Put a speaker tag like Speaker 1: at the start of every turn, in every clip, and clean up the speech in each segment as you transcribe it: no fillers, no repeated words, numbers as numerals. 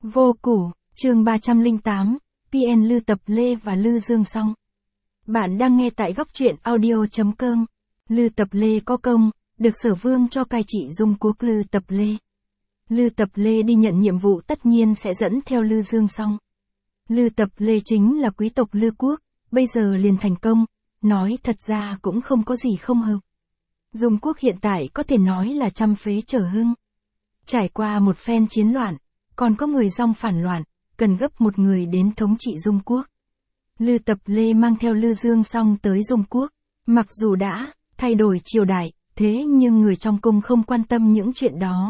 Speaker 1: Vô Củ, chương 308, PN Lư Tập Lê và Lư Dương Song. Bạn đang nghe tại góc truyện audio.com. Lư Tập Lê có công, được Sở Vương cho cai trị Dung Quốc Lư Tập Lê. Lư Tập Lê đi nhận nhiệm vụ tất nhiên sẽ dẫn theo Lư Dương Song. Lư Tập Lê chính là quý tộc Lư Quốc, bây giờ liền thành công, nói thật ra cũng không có gì không hợp. Dung Quốc hiện tại có thể nói là trăm phế trở hưng. Trải qua một phen chiến loạn, còn có người Dong phản loạn, cần gấp một người đến thống trị Dung Quốc. Lư Tập Lê mang theo Lư Dương Song tới Dung Quốc, mặc dù đã thay đổi triều đại, thế nhưng người trong cung không quan tâm những chuyện đó.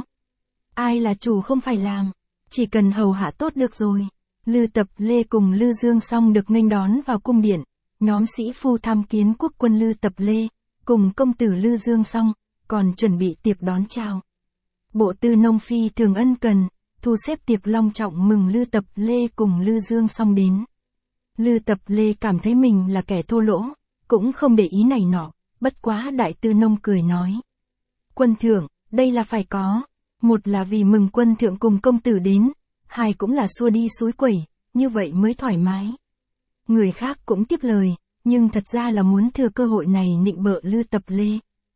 Speaker 1: Ai là chủ không phải làm, chỉ cần hầu hạ tốt được rồi. Lư Tập Lê cùng Lư Dương Song được nghênh đón vào cung điện, nhóm sĩ phu tham kiến quốc quân Lư Tập Lê, cùng công tử Lư Dương Song, còn chuẩn bị tiệc đón chào. Bộ tư nông phi thường ân cần, thu xếp tiệc long trọng mừng Lư Tập Lê cùng Lư Dương Song đến. Lư Tập Lê cảm thấy mình là kẻ thô lỗ, cũng không để ý này nọ, bất quá đại tư nông cười nói. Quân thượng, đây là phải có, một là vì mừng quân thượng cùng công tử đến, hai cũng là xua đi xúi quẩy, như vậy mới thoải mái. Người khác cũng tiếp lời, nhưng thật ra là muốn thừa cơ hội này nịnh bợ Lư Tập Lê.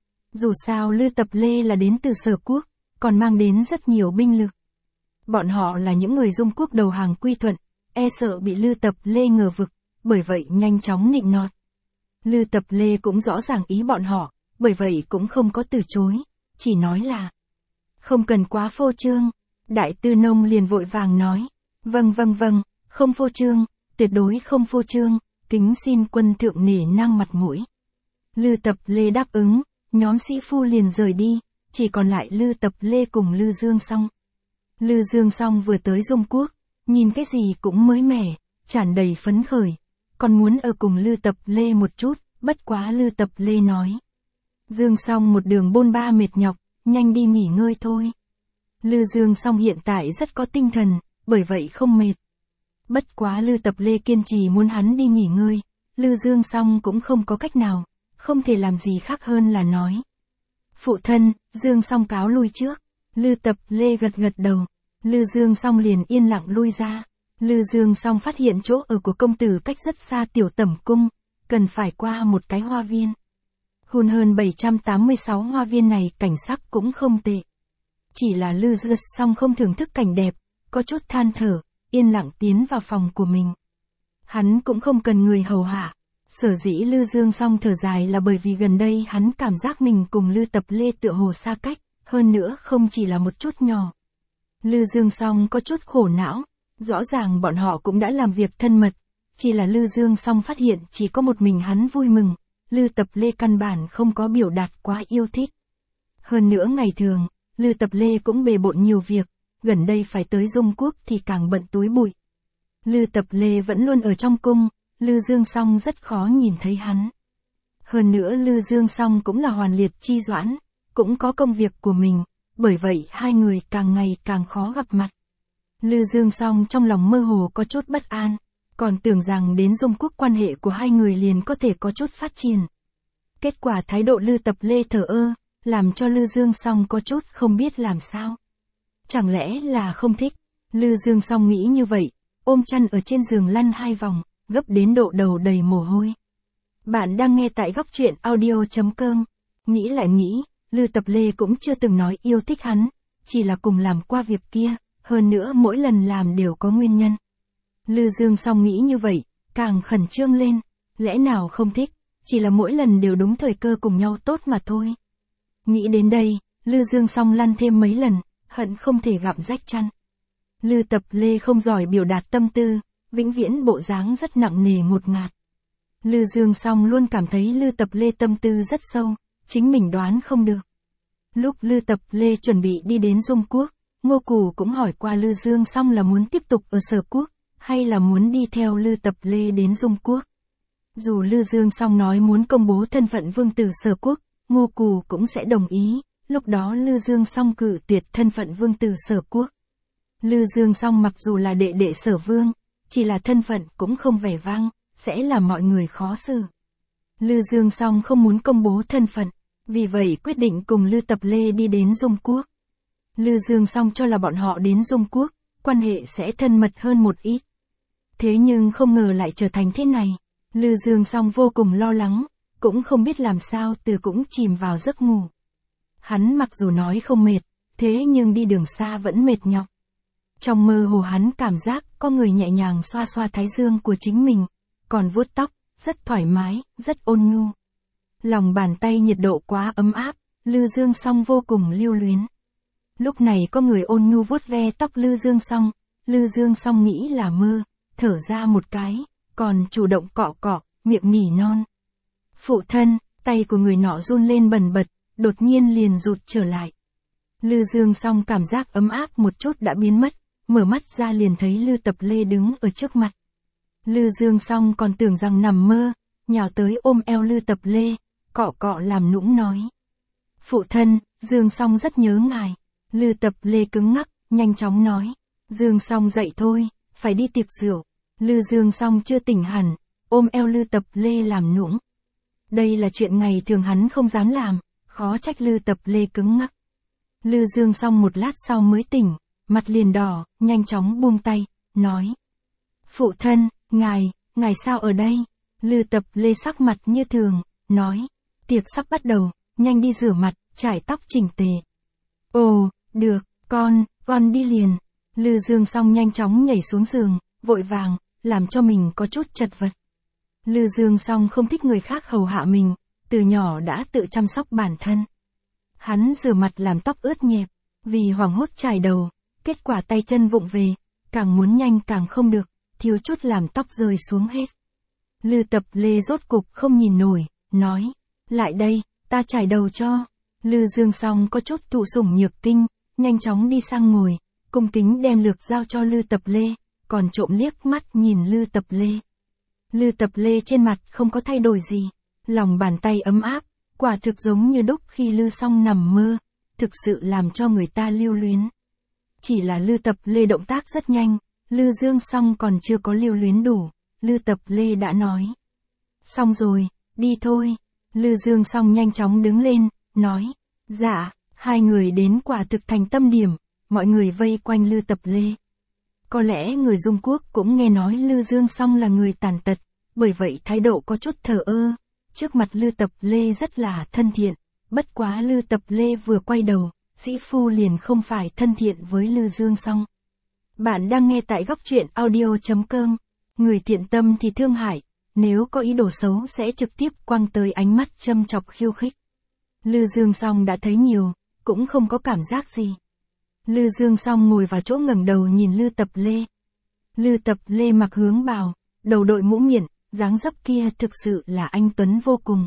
Speaker 1: Dù sao Lư Tập Lê là đến từ Sở Quốc, còn mang đến rất nhiều binh lực. Bọn họ là những người Dung Quốc đầu hàng quy thuận, e sợ bị Lư Tập Lê ngờ vực, bởi vậy nhanh chóng nịnh nọt. Lư Tập Lê cũng rõ ràng ý bọn họ, bởi vậy cũng không có từ chối, chỉ nói là không cần quá phô trương. Đại tư nông liền vội vàng nói, vâng, không phô trương, tuyệt đối không phô trương, kính xin quân thượng nể nang mặt mũi. Lư Tập Lê đáp ứng, nhóm sĩ phu liền rời đi, chỉ còn lại Lư Tập Lê cùng Lư Dương Song. Lư Dương Song vừa tới Dung Quốc, nhìn cái gì cũng mới mẻ, tràn đầy phấn khởi, còn muốn ở cùng Lư Tập Lê một chút, bất quá Lư Tập Lê nói. Dương Song một đường bôn ba mệt nhọc, nhanh đi nghỉ ngơi thôi. Lư Dương Song hiện tại rất có tinh thần, bởi vậy không mệt. Bất quá Lư Tập Lê kiên trì muốn hắn đi nghỉ ngơi, Lư Dương Song cũng không có cách nào, không thể làm gì khác hơn là nói. Phụ thân, Dương Song cáo lui trước. Lư Tập Lê gật đầu, Lư Dương Song liền yên lặng lui ra. Lư Dương Song phát hiện chỗ ở của công tử cách rất xa tiểu tẩm cung, cần phải qua một cái hoa viên. Hơn 786 hoa viên này cảnh sắc cũng không tệ. Chỉ là Lư Dương Song không thưởng thức cảnh đẹp, có chút than thở, yên lặng tiến vào phòng của mình. Hắn cũng không cần người hầu hạ. Sở dĩ Lư Dương Song thở dài là bởi vì gần đây hắn cảm giác mình cùng Lư Tập Lê tựa hồ xa cách, hơn nữa không chỉ là một chút nhỏ. Lư Dương Song có chút khổ não, rõ ràng bọn họ cũng đã làm việc thân mật, chỉ là Lư Dương Song phát hiện chỉ có một mình hắn vui mừng, Lư Tập Lê căn bản không có biểu đạt quá yêu thích. Hơn nữa ngày thường, Lư Tập Lê cũng bề bộn nhiều việc, gần đây phải tới Dung Quốc thì càng bận túi bụi. Lư Tập Lê vẫn luôn ở trong cung, Lư Dương Song rất khó nhìn thấy hắn. Hơn nữa Lư Dương Song cũng là hoàn liệt chi doãn, cũng có công việc của mình, bởi vậy hai người càng ngày càng khó gặp mặt. Lư Dương Song trong lòng mơ hồ có chút bất an, còn tưởng rằng đến Dung Quốc quan hệ của hai người liền có thể có chút phát triển. Kết quả thái độ Lư Tập Lê thờ ơ, làm cho Lư Dương Song có chút không biết làm sao. Chẳng lẽ là không thích? Lư Dương Song nghĩ như vậy, ôm chăn ở trên giường lăn 2 vòng, gấp đến độ đầu đầy mồ hôi. Bạn đang nghe tại góc truyện audio.com. Nghĩ lại nghĩ, Lư Tập Lê cũng chưa từng nói yêu thích hắn, chỉ là cùng làm qua việc kia, hơn nữa mỗi lần làm đều có nguyên nhân. Lư Dương Song nghĩ như vậy, càng khẩn trương lên, lẽ nào không thích, chỉ là mỗi lần đều đúng thời cơ cùng nhau tốt mà thôi. Nghĩ đến đây, Lư Dương Song lăn thêm mấy lần, hận không thể gặm rách chăn. Lư Tập Lê không giỏi biểu đạt tâm tư, vĩnh viễn bộ dáng rất nặng nề ngột ngạt. Lư Dương Song luôn cảm thấy Lư Tập Lê tâm tư rất sâu, chính mình đoán không được. Lúc Lư Tập Lê chuẩn bị đi đến Dung Quốc, Ngô Cù cũng hỏi qua Lư Dương Song là muốn tiếp tục ở Sở Quốc, hay là muốn đi theo Lư Tập Lê đến Dung Quốc. Dù Lư Dương Song nói muốn công bố thân phận vương tử Sở Quốc, Ngô Cù cũng sẽ đồng ý, lúc đó Lư Dương Song cự tuyệt thân phận vương tử Sở Quốc. Lư Dương Song mặc dù là đệ đệ Sở Vương, chỉ là thân phận cũng không vẻ vang, sẽ làm mọi người khó xử. Lư Dương Song không muốn công bố thân phận, vì vậy quyết định cùng Lư Tập Lê đi đến Dung Quốc. Lư Dương Song cho là bọn họ đến Dung Quốc, quan hệ sẽ thân mật hơn một ít. Thế nhưng không ngờ lại trở thành thế này. Lư Dương Song vô cùng lo lắng, cũng không biết làm sao từ cũng chìm vào giấc ngủ. Hắn mặc dù nói không mệt, thế nhưng đi đường xa vẫn mệt nhọc. Trong mơ hồ hắn cảm giác có người nhẹ nhàng xoa xoa thái dương của chính mình, còn vuốt tóc, rất thoải mái, rất ôn nhu. Lòng bàn tay nhiệt độ quá ấm áp, Lư Dương Song vô cùng lưu luyến. Lúc này có người ôn nhu vuốt ve tóc Lư Dương Song nghĩ là mơ, thở ra một cái, còn chủ động cọ cọ, miệng nỉ non. Phụ thân, tay của người nọ run lên bần bật, đột nhiên liền rụt trở lại. Lư Dương Song cảm giác ấm áp một chút đã biến mất, mở mắt ra liền thấy Lư Tập Lê đứng ở trước mặt. Lư Dương Song còn tưởng rằng nằm mơ, nhào tới ôm eo Lư Tập Lê, cọ cọ làm nũng nói. Phụ thân, Dương Song rất nhớ ngài. Lư Tập Lê cứng ngắc, nhanh chóng nói. Dương Song dậy thôi, phải đi tiệc rượu. Lư Dương Song chưa tỉnh hẳn, ôm eo Lư Tập Lê làm nũng. Đây là chuyện ngày thường hắn không dám làm, khó trách Lư Tập Lê cứng ngắc. Lư Dương Song một lát sau mới tỉnh, mặt liền đỏ, nhanh chóng buông tay, nói. Phụ thân, ngài sao ở đây? Lư Tập Lê sắc mặt như thường, nói. Tiệc sắp bắt đầu, nhanh đi rửa mặt, chải tóc chỉnh tề. Ồ, được, con đi liền. Lư Dương Song nhanh chóng nhảy xuống giường, vội vàng, làm cho mình có chút chật vật. Lư Dương Song không thích người khác hầu hạ mình, từ nhỏ đã tự chăm sóc bản thân. Hắn rửa mặt làm tóc ướt nhẹp, vì hoảng hốt chải đầu, kết quả tay chân vụng về, càng muốn nhanh càng không được, thiếu chút làm tóc rơi xuống hết. Lư Tập Lê rốt cục không nhìn nổi, nói, lại đây, ta chải đầu cho. Lư Dương Song có chút thụ sủng nhược kinh, nhanh chóng đi sang ngồi, cung kính đem lược giao cho Lư Tập Lê, còn trộm liếc mắt nhìn Lư Tập Lê. Lư Tập Lê trên mặt không có thay đổi gì, lòng bàn tay ấm áp, quả thực giống như đúc khi Lư Song nằm mơ, thực sự làm cho người ta lưu luyến. Chỉ là Lư Tập Lê động tác rất nhanh, Lư Dương Song còn chưa có lưu luyến đủ, Lư Tập Lê đã nói. Xong rồi, đi thôi. Lư Dương Song nhanh chóng đứng lên, nói. Dạ, hai người đến quả thực thành tâm điểm, mọi người vây quanh Lư Tập Lê. Có lẽ người Dung Quốc cũng nghe nói Lư Dương Song là người tàn tật, bởi vậy thái độ có chút thờ ơ. Trước mặt Lư Tập Lê rất là thân thiện, bất quá Lư Tập Lê vừa quay đầu, sĩ phu liền không phải thân thiện với Lư Dương Song. Bạn đang nghe tại góc truyện audio.com, người thiện tâm thì thương hại, nếu có ý đồ xấu sẽ trực tiếp quăng tới ánh mắt châm chọc khiêu khích. Lư Dương Song đã thấy nhiều, cũng không có cảm giác gì. Lư Dương Song ngồi vào chỗ ngẩng đầu nhìn Lư Tập Lê. Lư Tập Lê mặc hướng bào, đầu đội mũ miện, dáng dấp kia thực sự là anh tuấn vô cùng.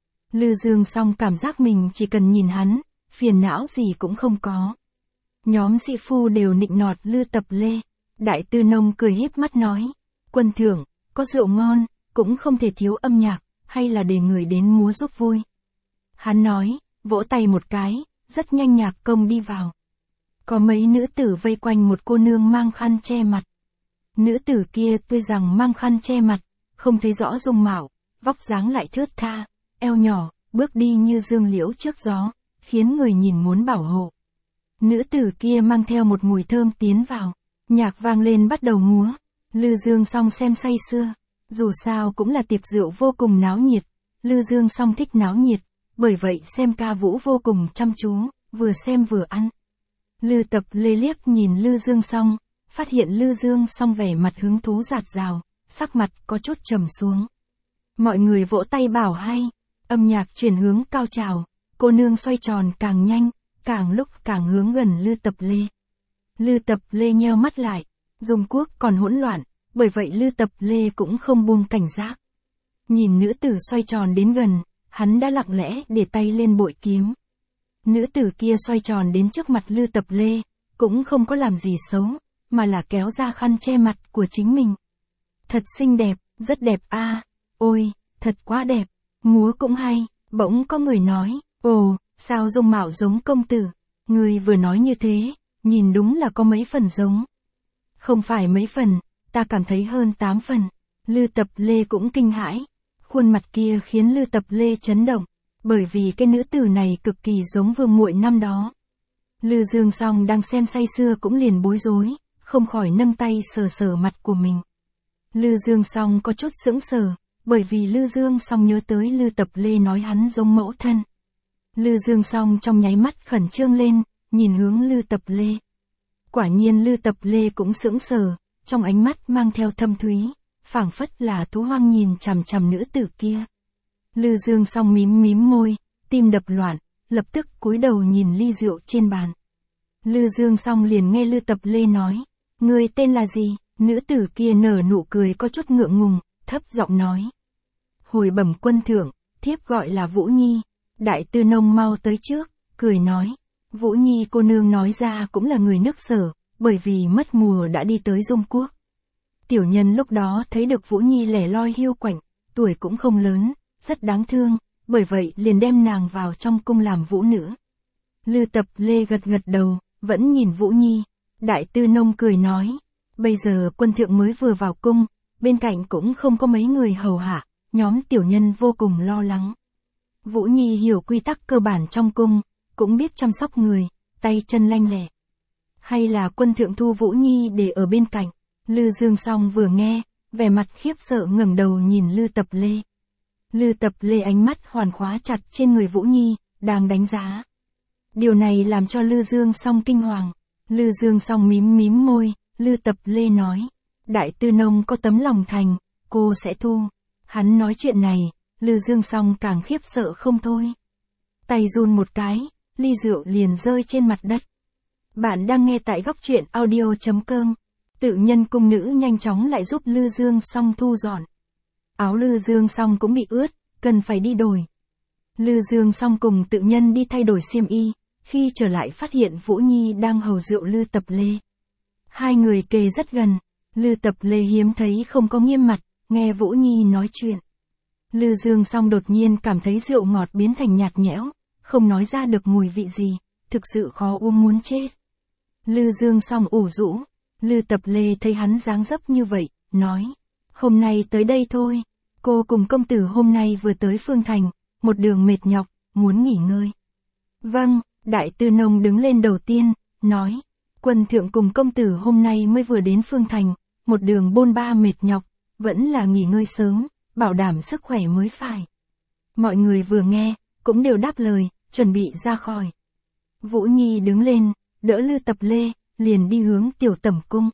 Speaker 1: Lư Dương Song cảm giác mình chỉ cần nhìn hắn, phiền não gì cũng không có. Nhóm sĩ phu đều nịnh nọt Lư Tập Lê. Đại Tư Nông cười híp mắt nói, quân thưởng, có rượu ngon, cũng không thể thiếu âm nhạc, hay là để người đến múa giúp vui. Hắn nói, vỗ tay một cái, rất nhanh nhạc công đi vào. Có mấy nữ tử vây quanh một cô nương mang khăn che mặt. Nữ tử kia tuy rằng mang khăn che mặt, không thấy rõ dung mạo, vóc dáng lại thướt tha, eo nhỏ, bước đi như dương liễu trước gió, khiến người nhìn muốn bảo hộ. Nữ tử kia mang theo một mùi thơm tiến vào, nhạc vang lên bắt đầu múa. Lư Dương Song xem say sưa, dù sao cũng là tiệc rượu vô cùng náo nhiệt, Lư Dương Song thích náo nhiệt, bởi vậy xem ca vũ vô cùng chăm chú, vừa xem vừa ăn. Lư Tập Lê liếc nhìn Lư Dương Song, phát hiện Lư Dương Song vẻ mặt hứng thú rạt rào, sắc mặt có chút trầm xuống. Mọi người vỗ tay bảo hay, âm nhạc chuyển hướng cao trào, cô nương xoay tròn càng nhanh, càng lúc càng hướng gần Lư Tập Lê. Lư Tập Lê nheo mắt lại, Dung Quốc còn hỗn loạn, bởi vậy Lư Tập Lê cũng không buông cảnh giác. Nhìn nữ tử xoay tròn đến gần, hắn đã lặng lẽ để tay lên bội kiếm. Nữ tử kia xoay tròn đến trước mặt Lư Tập Lê, cũng không có làm gì xấu, mà là kéo ra khăn che mặt của chính mình. Thật xinh đẹp, rất đẹp a, ôi, thật quá đẹp, múa cũng hay, bỗng có người nói, ồ, sao dung mạo giống công tử, người vừa nói như thế, nhìn đúng là có mấy phần giống. Không phải mấy phần, ta cảm thấy hơn 8 phần. Lư Tập Lê cũng kinh hãi, khuôn mặt kia khiến Lư Tập Lê chấn động, bởi vì cái nữ tử này cực kỳ giống vương muội năm đó. Lư Dương Song đang xem say sưa cũng liền bối rối, không khỏi nâng tay sờ sờ mặt của mình. Lư Dương Song có chút sững sờ, bởi vì Lư Dương Song nhớ tới Lư Tập Lê nói hắn giống mẫu thân. Lư Dương Song trong nháy mắt khẩn trương lên, nhìn hướng Lư Tập Lê. Quả nhiên Lư Tập Lê cũng sững sờ, trong ánh mắt mang theo thâm thúy, phảng phất là thú hoang nhìn chằm chằm nữ tử kia. Lư Dương Song mím mím môi, tim đập loạn, lập tức cúi đầu nhìn ly rượu trên bàn. Lư Dương Song liền nghe Lư Tập Lê nói, người tên là gì? Nữ tử kia nở nụ cười có chút ngượng ngùng, thấp giọng nói. Hồi bẩm quân thượng, thiếp gọi là Vũ Nhi. Đại tư nông mau tới trước, cười nói. Vũ Nhi cô nương nói ra cũng là người nước Sở, bởi vì mất mùa đã đi tới Dung Quốc. Tiểu nhân lúc đó thấy được Vũ Nhi lẻ loi hiu quạnh, tuổi cũng không lớn, rất đáng thương, bởi vậy liền đem nàng vào trong cung làm vũ nữ. Lư Tập Lê gật gật đầu, vẫn nhìn Vũ Nhi. Đại tư nông cười nói. Bây giờ quân thượng mới vừa vào cung, bên cạnh cũng không có mấy người hầu hạ, nhóm tiểu nhân vô cùng lo lắng. Vũ Nhi hiểu quy tắc cơ bản trong cung, cũng biết chăm sóc người, tay chân lanh lẹ. Hay là quân thượng thu Vũ Nhi để ở bên cạnh. Lư Dương Song vừa nghe, vẻ mặt khiếp sợ ngẩng đầu nhìn Lư Tập Lê. Lư Tập Lê ánh mắt hoàn khóa chặt trên người Vũ Nhi, đang đánh giá. Điều này làm cho Lư Dương Song kinh hoàng. Lư Dương Song mím mím môi, Lư Tập Lê nói. Đại tư nông có tấm lòng thành, cô sẽ thu. Hắn nói chuyện này, Lư Dương Song càng khiếp sợ không thôi. Tay run một cái, ly rượu liền rơi trên mặt đất. Bạn đang nghe tại góc truyện audio.com. Tự nhân cung nữ nhanh chóng lại giúp Lư Dương Song thu dọn. Áo Lư Dương Song cũng bị ướt, cần phải đi đổi. Lư Dương Song cùng tự nhân đi thay đổi xiêm y, khi trở lại phát hiện Vũ Nhi đang hầu rượu Lư Tập Lê. Hai người kề rất gần, Lư Tập Lê hiếm thấy không có nghiêm mặt, nghe Vũ Nhi nói chuyện. Lư Dương Song đột nhiên cảm thấy rượu ngọt biến thành nhạt nhẽo, không nói ra được mùi vị gì, thực sự khó uống muốn chết. Lư Dương Song ủ rũ, Lư Tập Lê thấy hắn dáng dấp như vậy, nói, hôm nay tới đây thôi, cô cùng công tử hôm nay vừa tới Phương Thành, một đường mệt nhọc, muốn nghỉ ngơi. Vâng, đại tư nông đứng lên đầu tiên, nói, quân thượng cùng công tử hôm nay mới vừa đến Phương Thành, một đường bôn ba mệt nhọc, vẫn là nghỉ ngơi sớm, bảo đảm sức khỏe mới phải. Mọi người vừa nghe, cũng đều đáp lời, chuẩn bị ra khỏi. Vũ Nhi đứng lên, đỡ Lư Tập Lê, liền đi hướng tiểu tẩm cung.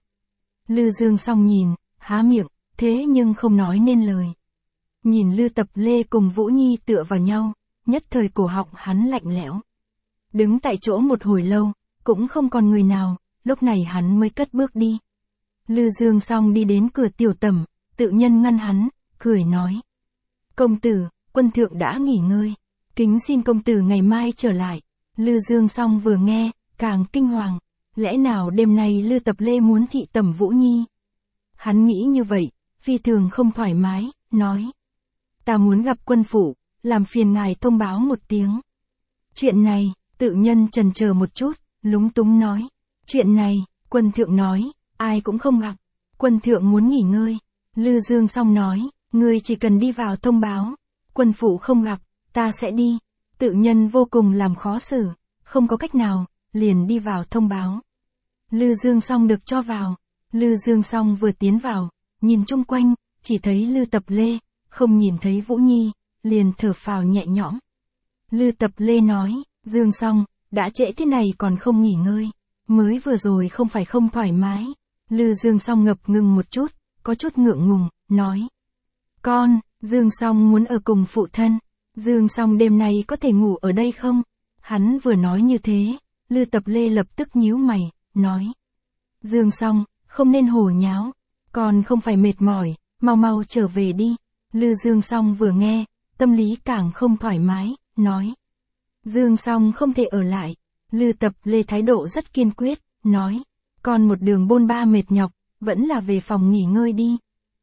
Speaker 1: Lư Dương Song nhìn, há miệng, thế nhưng không nói nên lời. Nhìn Lư Tập Lê cùng Vũ Nhi tựa vào nhau, nhất thời cổ họng hắn lạnh lẽo. Đứng tại chỗ một hồi lâu, cũng không còn người nào, lúc này hắn mới cất bước đi. Lư Dương Song đi đến cửa tiểu tẩm, tự nhân ngăn hắn, cười nói. Công tử, quân thượng đã nghỉ ngơi, kính xin công tử ngày mai trở lại. Lư Dương Song vừa nghe, càng kinh hoàng, lẽ nào đêm nay Lư Tập Lê muốn thị tẩm Vũ Nhi? Hắn nghĩ như vậy, phi thường không thoải mái, nói. Ta muốn gặp quân phủ, làm phiền ngài thông báo một tiếng. Chuyện này, tự nhân chần chờ một chút, lúng túng nói. Chuyện này, quân thượng nói, ai cũng không gặp. Quân thượng muốn nghỉ ngơi. Lư Dương Song nói, ngươi chỉ cần đi vào thông báo. Quân phủ không gặp, ta sẽ đi. Tự nhân vô cùng làm khó xử, không có cách nào, liền đi vào thông báo. Lư Dương Song được cho vào. Lư Dương Song vừa tiến vào, nhìn chung quanh, chỉ thấy Lư Tập Lê, không nhìn thấy Vũ Nhi, liền thở phào nhẹ nhõm. Lư Tập Lê nói, Dương Song, đã trễ thế này còn không nghỉ ngơi, mới vừa rồi không phải không thoải mái. Lư Dương Song ngập ngừng một chút, có chút ngượng ngùng, nói. Con, Dương Song muốn ở cùng phụ thân, Dương Song đêm nay có thể ngủ ở đây không? Hắn vừa nói như thế, Lư Tập Lê lập tức nhíu mày, nói. Dương Song, không nên hồ nháo, con không phải mệt mỏi, mau mau trở về đi. Lư Dương Song vừa nghe, tâm lý càng không thoải mái, nói. Dương Song không thể ở lại. Lư Tập Lê thái độ rất kiên quyết, nói. Con một đường bôn ba mệt nhọc, vẫn là về phòng nghỉ ngơi đi.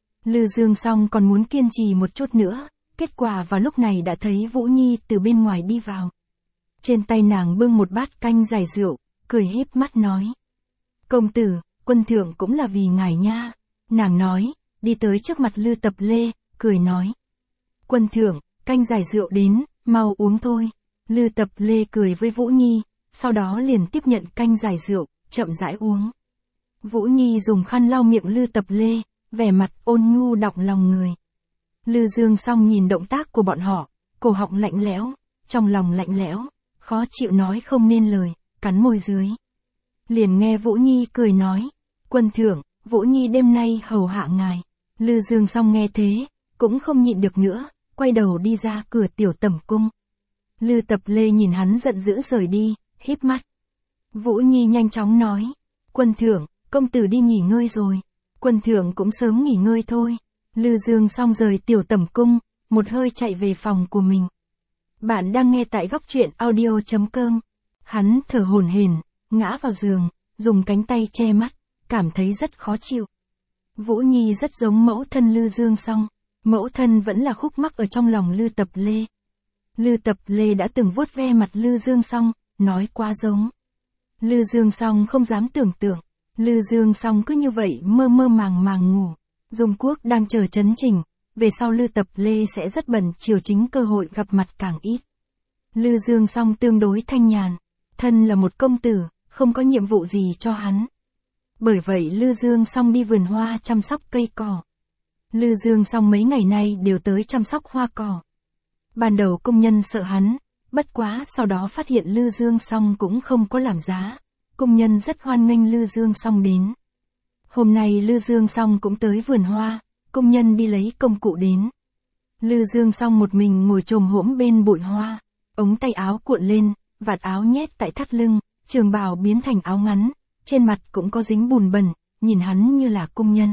Speaker 1: Lư Dương Song còn muốn kiên trì một chút nữa, kết quả vào lúc này đã thấy Vũ Nhi từ bên ngoài đi vào. Trên tay nàng bưng một bát canh giải rượu, cười híp mắt nói. Công tử, quân thượng cũng là vì ngài nha. Nàng nói, đi tới trước mặt Lư Tập Lê, cười nói. Quân thượng, canh giải rượu đến, mau uống thôi. Lư Tập Lê cười với Vũ Nhi, sau đó liền tiếp nhận canh giải rượu, chậm rãi uống. Vũ Nhi dùng khăn lau miệng Lư Tập Lê, vẻ mặt ôn nhu động lòng người. Lư Dương Song nhìn động tác của bọn họ, cổ họng lạnh lẽo, trong lòng lạnh lẽo, khó chịu nói không nên lời, cắn môi dưới. Liền nghe Vũ Nhi cười nói, quân thượng, Vũ Nhi đêm nay hầu hạ ngài. Lư Dương Song nghe thế, cũng không nhịn được nữa, quay đầu đi ra cửa tiểu tẩm cung. Lư Tập Lê nhìn hắn giận dữ rời đi, híp mắt. Vũ Nhi nhanh chóng nói, quân thượng, công tử đi nghỉ ngơi rồi. Quân thượng cũng sớm nghỉ ngơi thôi. Lư Dương Song rời tiểu tẩm cung, một hơi chạy về phòng của mình. Bạn đang nghe tại góc truyện audio.com. Hắn thở hổn hển, ngã vào giường, dùng cánh tay che mắt, cảm thấy rất khó chịu. Vũ Nhi rất giống mẫu thân Lư Dương Song, mẫu thân vẫn là khúc mắc ở trong lòng Lư Tập Lê. Lư Tập Lê đã từng vuốt ve mặt Lư Dương Song, nói quá giống. Lư Dương Song không dám tưởng tượng, Lư Dương Song cứ như vậy mơ mơ màng màng ngủ. Dung Quốc đang chờ chấn chỉnh, về sau Lư Tập Lê sẽ rất bận chiều chính cơ hội gặp mặt càng ít. Lư Dương Song tương đối thanh nhàn, thân là một công tử, không có nhiệm vụ gì cho hắn. Bởi vậy Lư Dương Song đi vườn hoa chăm sóc cây cỏ. Lư Dương Song mấy ngày nay đều tới chăm sóc hoa cỏ. Ban đầu công nhân sợ hắn, bất quá sau đó phát hiện Lư Dương Song cũng không có làm giá. Công nhân rất hoan nghênh Lư Dương Song đến. Hôm nay Lư Dương Song cũng tới vườn hoa, công nhân đi lấy công cụ đến. Lư Dương Song một mình ngồi chồm hổm bên bụi hoa, ống tay áo cuộn lên, vạt áo nhét tại thắt lưng, trường bào biến thành áo ngắn, trên mặt cũng có dính bùn bẩn, nhìn hắn như là công nhân.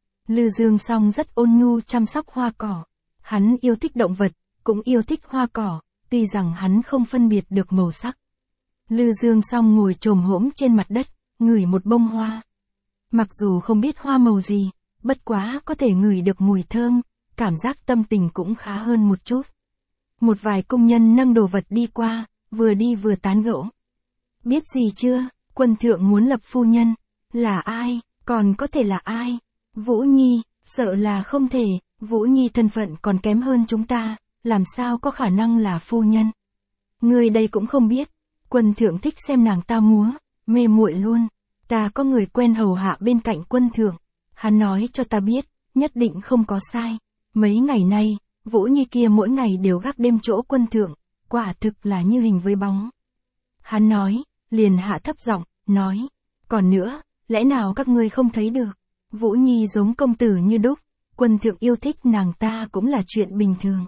Speaker 1: Lư Dương Song rất ôn nhu chăm sóc hoa cỏ. Hắn yêu thích động vật, cũng yêu thích hoa cỏ, tuy rằng hắn không phân biệt được màu sắc. Lư Dương Song ngồi chồm hổm trên mặt đất, ngửi một bông hoa. Mặc dù không biết hoa màu gì, bất quá có thể ngửi được mùi thơm, cảm giác tâm tình cũng khá hơn một chút. Một vài công nhân nâng đồ vật đi qua, vừa đi vừa tán gẫu. Biết gì chưa, quân thượng muốn lập phu nhân, là ai, còn có thể là ai? Vũ Nhi, sợ là không thể, Vũ Nhi thân phận còn kém hơn chúng ta, làm sao có khả năng là phu nhân? Người đây cũng không biết, quân thượng thích xem nàng ta múa, mê muội luôn. Ta có người quen hầu hạ bên cạnh quân thượng, hắn nói cho ta biết, nhất định không có sai. Mấy ngày nay, Vũ Nhi kia mỗi ngày đều gác đêm chỗ quân thượng, quả thực là như hình với bóng. Hắn nói, liền hạ thấp giọng, nói, còn nữa, lẽ nào các ngươi không thấy được, Vũ Nhi giống công tử như đúc, quân thượng yêu thích nàng ta cũng là chuyện bình thường.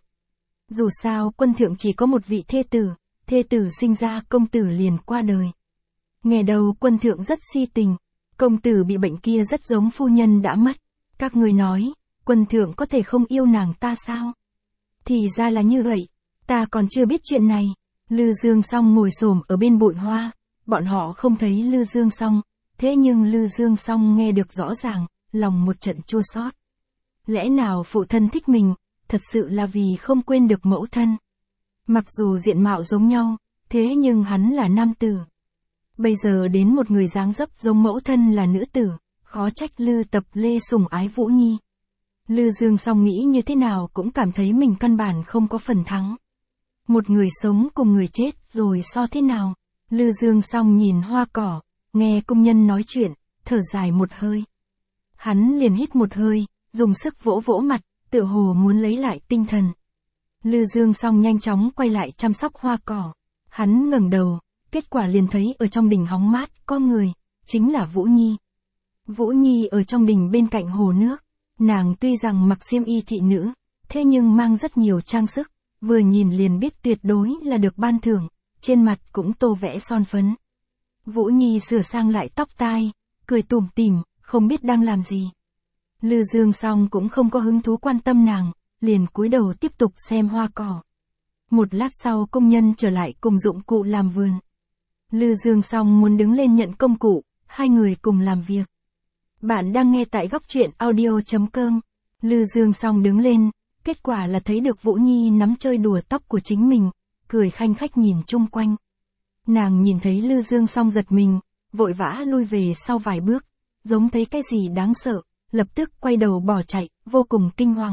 Speaker 1: Dù sao quân thượng chỉ có một vị thê tử sinh ra công tử liền qua đời. Nghe đầu quân thượng rất si tình, công tử bị bệnh kia rất giống phu nhân đã mất. Các người nói, quân thượng có thể không yêu nàng ta sao? Thì ra là như vậy, ta còn chưa biết chuyện này. Lư Dương Song ngồi xổm ở bên bụi hoa, bọn họ không thấy Lư Dương Song, thế nhưng Lư Dương Song nghe được rõ ràng, lòng một trận chua xót. Lẽ nào phụ thân thích mình, thật sự là vì không quên được mẫu thân. Mặc dù diện mạo giống nhau, thế nhưng hắn là nam tử. Bây giờ đến một người dáng dấp giống mẫu thân là nữ tử, khó trách Lư Tập Lê sủng ái Vũ Nhi. Lư Dương Song nghĩ như thế nào cũng cảm thấy mình căn bản không có phần thắng. Một người sống cùng người chết rồi so thế nào? Lư Dương Song nhìn hoa cỏ, nghe công nhân nói chuyện, thở dài một hơi. Hắn liền hít một hơi, dùng sức vỗ vỗ mặt, tựa hồ muốn lấy lại tinh thần. Lư Dương Song nhanh chóng quay lại chăm sóc hoa cỏ. Hắn ngẩng đầu, kết quả liền thấy ở trong đình hóng mát có người, chính là Vũ Nhi. Vũ Nhi ở trong đình bên cạnh hồ nước, nàng tuy rằng mặc xiêm y thị nữ, thế nhưng mang rất nhiều trang sức, vừa nhìn liền biết tuyệt đối là được ban thưởng, trên mặt cũng tô vẽ son phấn. Vũ Nhi sửa sang lại tóc tai, cười tủm tỉm, không biết đang làm gì. Lư Dương Song cũng không có hứng thú quan tâm nàng, liền cúi đầu tiếp tục xem hoa cỏ. Một lát sau công nhân trở lại cùng dụng cụ làm vườn. Lư Dương Song muốn đứng lên nhận công cụ, hai người cùng làm việc. Bạn đang nghe tại góc truyện audio.com. Lư Dương Song đứng lên, kết quả là thấy được Vũ Nhi nắm chơi đùa tóc của chính mình, cười khanh khách nhìn chung quanh. Nàng nhìn thấy Lư Dương Song giật mình, vội vã lui về sau vài bước, giống thấy cái gì đáng sợ, lập tức quay đầu bỏ chạy, vô cùng kinh hoàng.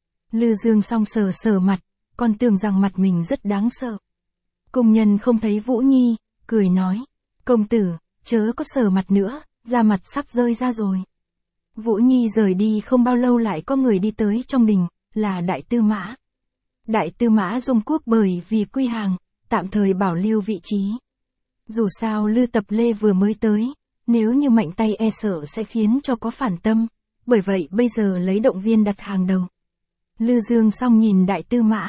Speaker 1: Lư Dương Song sờ sờ mặt, còn tưởng rằng mặt mình rất đáng sợ. Công nhân không thấy Vũ Nhi, cười nói, công tử, chớ có sờ mặt nữa, da mặt sắp rơi ra rồi. Vũ Nhi rời đi không bao lâu lại có người đi tới trong đình, là Đại Tư Mã. Đại Tư Mã Dung Quốc bởi vì quy hàng, tạm thời bảo lưu vị trí. Dù sao Lư Tập Lê vừa mới tới, nếu như mạnh tay e sợ sẽ khiến cho có phản tâm, bởi vậy bây giờ lấy động viên đặt hàng đầu. Lư Dương Song nhìn Đại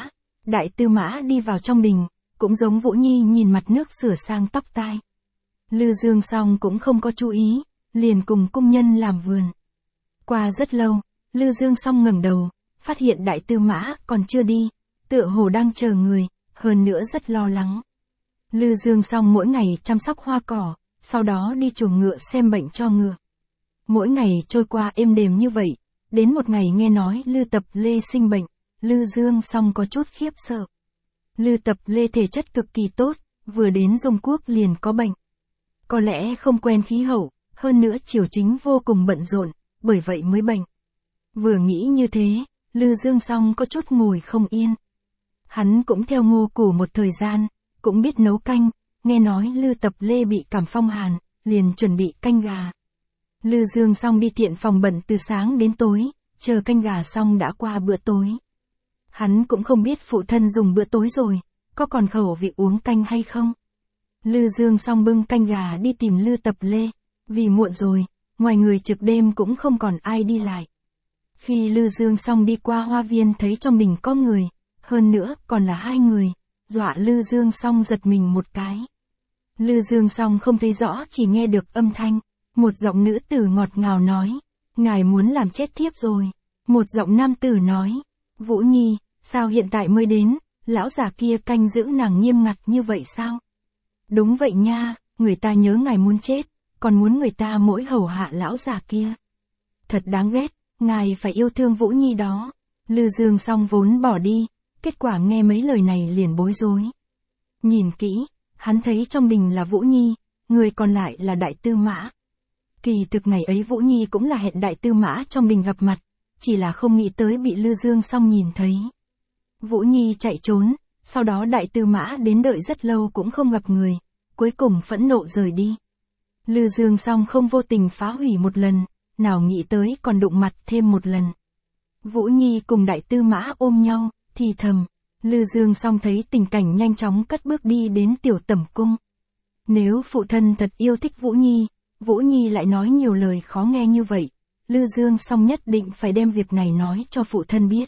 Speaker 1: Tư Mã đi vào trong đình, cũng giống Vũ Nhi nhìn mặt nước sửa sang tóc tai. Lư Dương Song cũng không có chú ý, liền cùng cung nhân làm vườn. Qua rất lâu, Lư Dương Song ngẩng đầu, phát hiện Đại Tư Mã còn chưa đi, tựa hồ đang chờ người, hơn nữa rất lo lắng. Lư Dương Song mỗi ngày chăm sóc hoa cỏ, sau đó đi chuồng ngựa xem bệnh cho ngựa. Mỗi ngày trôi qua êm đềm như vậy, đến một ngày nghe nói Lư Tập Lê sinh bệnh, Lư Dương Song có chút khiếp sợ. Lư Tập Lê thể chất cực kỳ tốt, vừa đến Dung Quốc liền có bệnh. Có lẽ không quen khí hậu, hơn nữa triều chính vô cùng bận rộn, bởi vậy mới bệnh. Vừa nghĩ như thế, Lư Dương Song có chút ngồi không yên. Hắn cũng theo Ngô Củ một thời gian, cũng biết nấu canh, nghe nói Lư Tập Lê bị cảm phong hàn, liền chuẩn bị canh gà. Lư Dương Song đi thiện phòng bận từ sáng đến tối, chờ canh gà xong đã qua bữa tối. Hắn cũng không biết phụ thân dùng bữa tối rồi, có còn khẩu vị uống canh hay không. Lư Dương Song bưng canh gà đi tìm Lư Tập Lê, vì muộn rồi, ngoài người trực đêm cũng không còn ai đi lại. Khi Lư Dương Song đi qua hoa viên thấy trong đình có người, hơn nữa còn là 2 người, dọa Lư Dương Song giật mình một cái. Lư Dương Song không thấy rõ, chỉ nghe được âm thanh, một giọng nữ tử ngọt ngào nói, ngài muốn làm chết thiếp rồi. Một giọng nam tử nói, Vũ Nhi, sao hiện tại mới đến, lão già kia canh giữ nàng nghiêm ngặt như vậy sao? Đúng vậy nha, người ta nhớ ngài muốn chết, còn muốn người ta mỗi hầu hạ lão già kia. Thật đáng ghét, ngài phải yêu thương Vũ Nhi đó. Lư Dương Song vốn bỏ đi, kết quả nghe mấy lời này liền bối rối. Nhìn kỹ, hắn thấy trong đình là Vũ Nhi, người còn lại là Đại Tư Mã. Kỳ thực ngày ấy Vũ Nhi cũng là hẹn Đại Tư Mã trong đình gặp mặt, chỉ là không nghĩ tới bị Lư Dương Song nhìn thấy. Vũ Nhi chạy trốn, sau đó Đại Tư Mã đến đợi rất lâu cũng không gặp người, cuối cùng phẫn nộ rời đi. Lư Dương Song không vô tình phá hủy một lần, nào nghĩ tới còn đụng mặt thêm một lần. Vũ Nhi cùng Đại Tư Mã ôm nhau, thì thầm. Lư Dương Song thấy tình cảnh nhanh chóng cất bước đi đến Tiểu Tẩm Cung. Nếu phụ thân thật yêu thích Vũ Nhi lại nói nhiều lời khó nghe như vậy, Lư Dương Song nhất định phải đem việc này nói cho phụ thân biết.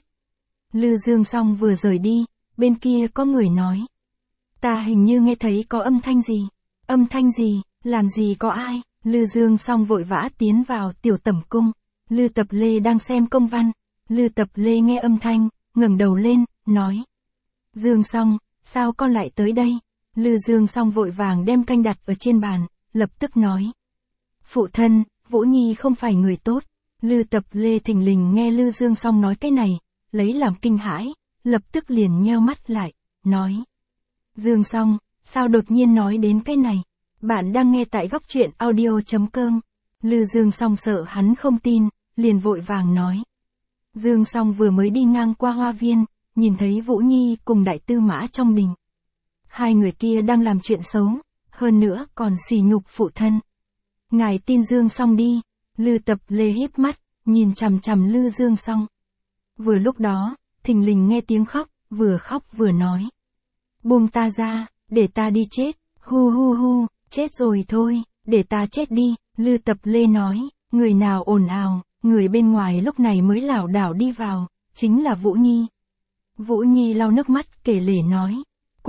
Speaker 1: Lư Dương Song vừa rời đi, bên kia có người nói. Ta hình như nghe thấy có âm thanh gì. Âm thanh gì, làm gì có ai. Lư Dương Song vội vã tiến vào Tiểu Tẩm Cung. Lư Tập Lê đang xem công văn. Lư Tập Lê nghe âm thanh, ngẩng đầu lên, nói. Dương Song, sao con lại tới đây? Lư Dương Song vội vàng đem canh đặt ở trên bàn, lập tức nói. Phụ thân, Vũ Nhi không phải người tốt. Lư Tập Lê thình lình nghe Lư Dương Song nói cái này, lấy làm kinh hãi, lập tức liền nheo mắt lại, nói. Dương Song, sao đột nhiên nói đến cái này? Bạn đang nghe tại góc truyện audio.com. Lư Dương Song sợ hắn không tin, liền vội vàng nói. Dương Song vừa mới đi ngang qua hoa viên, nhìn thấy Vũ Nhi cùng Đại Tư Mã trong đình. 2 người kia đang làm chuyện xấu, hơn nữa còn sỉ nhục phụ thân. Ngài tin Dương Song đi. Lư Tập Lê híp mắt, nhìn chằm chằm Lư Dương Song. Vừa lúc đó, thình lình nghe tiếng khóc, vừa khóc vừa nói. Buông ta ra, để ta đi chết, hu hu hu, chết rồi thôi, để ta chết đi. Lư Tập Lê nói, người nào ồn ào, người bên ngoài lúc này mới lảo đảo đi vào, chính là Vũ Nhi. Vũ Nhi lau nước mắt kể lể nói,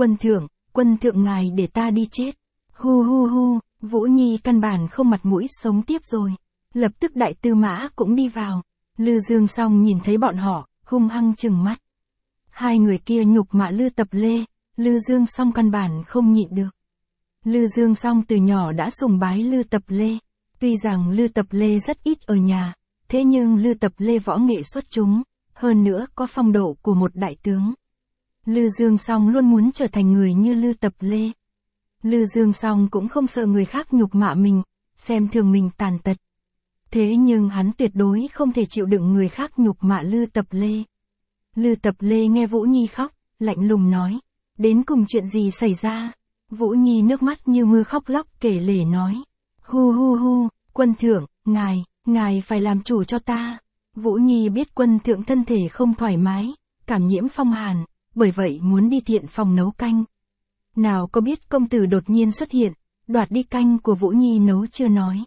Speaker 1: quân thượng ngài để ta đi chết, hu hu hu. Vũ Nhi căn bản không mặt mũi sống tiếp rồi. Lập tức Đại Tư Mã cũng đi vào. Lư Dương Song nhìn thấy bọn họ, hung hăng trừng mắt. 2 người kia nhục mạ Lư Tập Lê, Lư Dương Song căn bản không nhịn được. Lư Dương Song từ nhỏ đã sùng bái Lư Tập Lê. Tuy rằng Lư Tập Lê rất ít ở nhà, thế nhưng Lư Tập Lê võ nghệ xuất chúng, hơn nữa có phong độ của một đại tướng. Lư Dương Song luôn muốn trở thành người như Lư Tập Lê. Lư Dương Song cũng không sợ người khác nhục mạ mình, xem thường mình tàn tật. Thế nhưng hắn tuyệt đối không thể chịu đựng người khác nhục mạ Lư Tập Lê. Lư Tập Lê nghe Vũ Nhi khóc, lạnh lùng nói. Đến cùng chuyện gì xảy ra? Vũ Nhi nước mắt như mưa khóc lóc kể lể nói. Hu hu hu, Quân thượng, ngài phải làm chủ cho ta. Vũ Nhi biết quân thượng thân thể không thoải mái, cảm nhiễm phong hàn, bởi vậy muốn đi thiện phòng nấu canh. Nào có biết công tử đột nhiên xuất hiện, đoạt đi canh của Vũ Nhi nấu chưa nói.